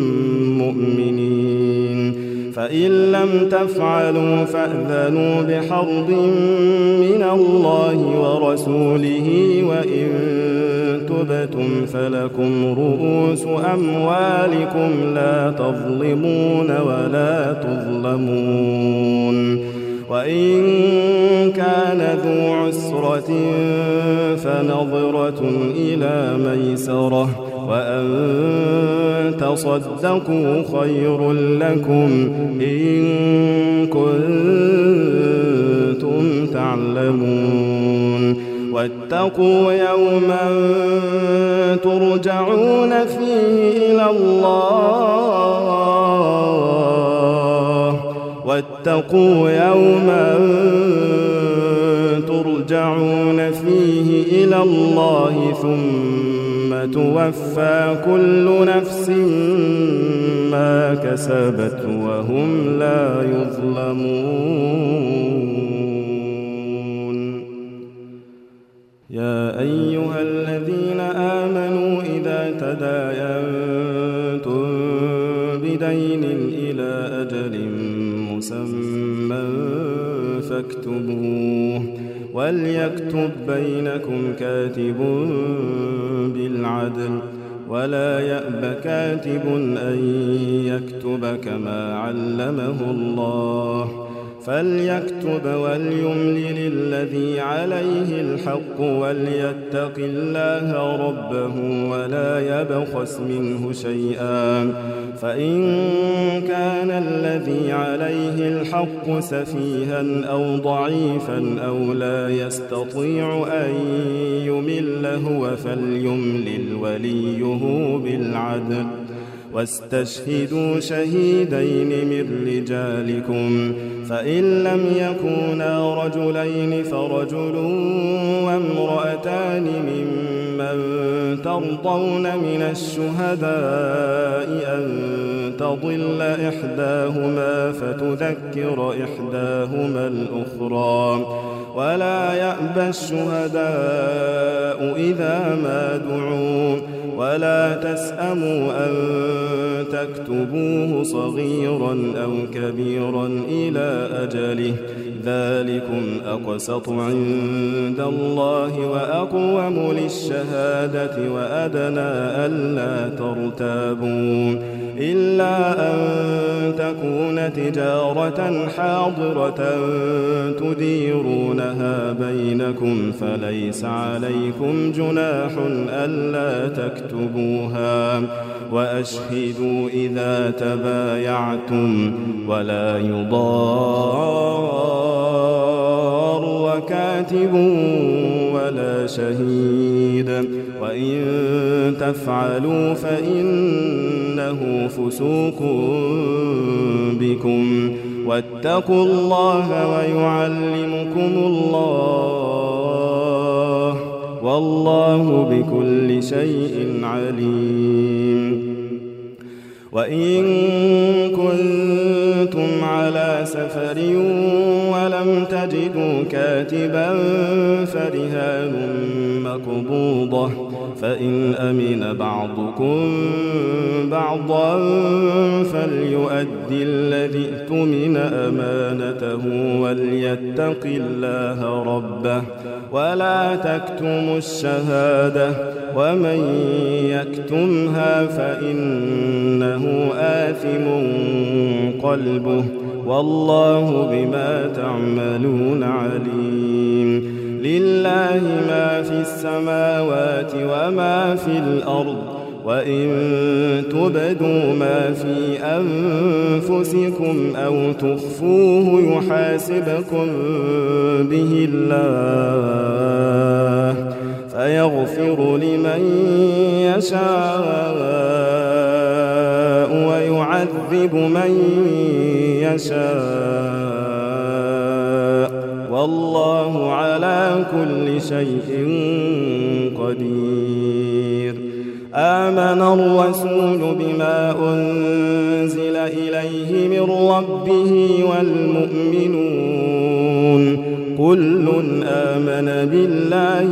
مؤمنين فإن لم تفعلوا فأذنوا بحرب من الله ورسوله وإن تبتم فلكم رؤوس أموالكم لا تظلمون ولا تظلمون وإن كان ذو عسرة فنظرة إلى ميسرة وأن تصدقوا خير لكم إن كنتم تعلمون واتقوا يوما ترجعون فيه إلى الله واتقوا يوما ترجعون فيه إلى الله ثم توفى كل نفس ما كسبت وهم لا يظلمون يا أيها الذين آمنوا إذا تداينتم بدين إلى أجل مسمى فاكتبوه وليكتب بينكم كاتب بالعدل ولا يأب كاتب أن يكتب كما علمه الله فليكتب وليملل الذي عليه الحق وليتق الله ربه ولا يبخس منه شيئا فإن كان الذي عليه الحق سفيها أو ضعيفا أو لا يستطيع أن يمل هو فليملل وليه بالعدل واستشهدوا شهيدين من رجالكم فإن لم يكونا رجلين فرجل وامرأتان ممن ترضون من الشهداء أن تضل إحداهما فتذكر إحداهما الأخرى ولا يأبى الشهداء إذا ما دعوا ولا تسأموا أن تكتبوه صغيرا أو كبيرا إلى أجله ذلكم أقسط عند الله وأقوم للشهادة وأدنى ألا ترتابوا إلا أن تكون تجارة حاضرة تديرونها بينكم فليس عليكم جناح ألا تكتبوها وأشهدوا إذا تبايعتم ولا يضار كاتب ولا شهيد وإن تفعلوا فإنه فسوق بكم واتقوا الله ويعلمكم الله والله بكل شيء عليم. وإن كنتم على سفر ولم تجدوا كاتبا فرهان مقبوضة فإن أمن بعضكم بعضا فليؤدي الذي اؤتمن أمانته وليتق الله ربه ولا تكتموا الشهادة ومن يكتمها فإنه آثم قلبه والله بما تعملون عليم. لله ما في السماوات وما في الأرض وإن تبدوا ما في أنفسكم أو تخفوه يحاسبكم به الله فيغفر لمن يشاء ويعذب من يشاء والله على كل شيء قدير. آمن الرسول بما أنزل إليه من ربه والمؤمنون كل آمن بالله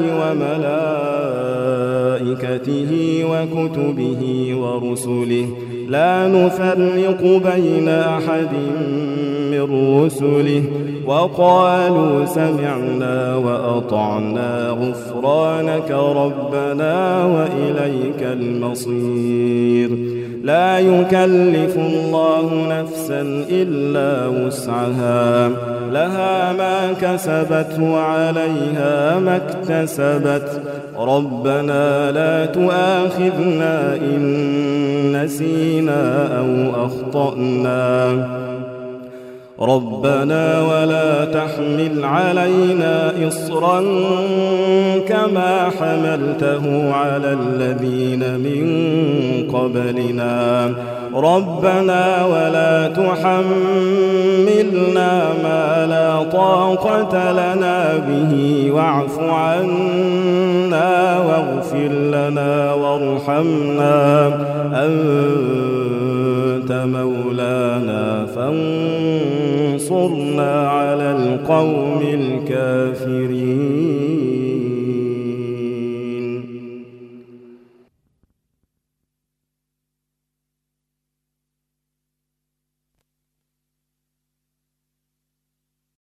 وملائكته وكتبه ورسله لا نفرق بين أحد من رسله وقالوا سمعنا وأطعنا غفرانك ربنا وإليك المصير. لا يكلف الله نفسا إلا وسعها لها ما كسبت وعليها ما اكتسبت ربنا لا تؤاخذنا إن نسينا أو أخطأنا ربنا ولا تحمل علينا إصرا كما حملته على الذين من قبلنا ربنا ولا تحملنا ما لا طاقة لنا به واعف عنا واغفر لنا وارحمنا أنت مولانا فانصرنا على القوم الكافرين.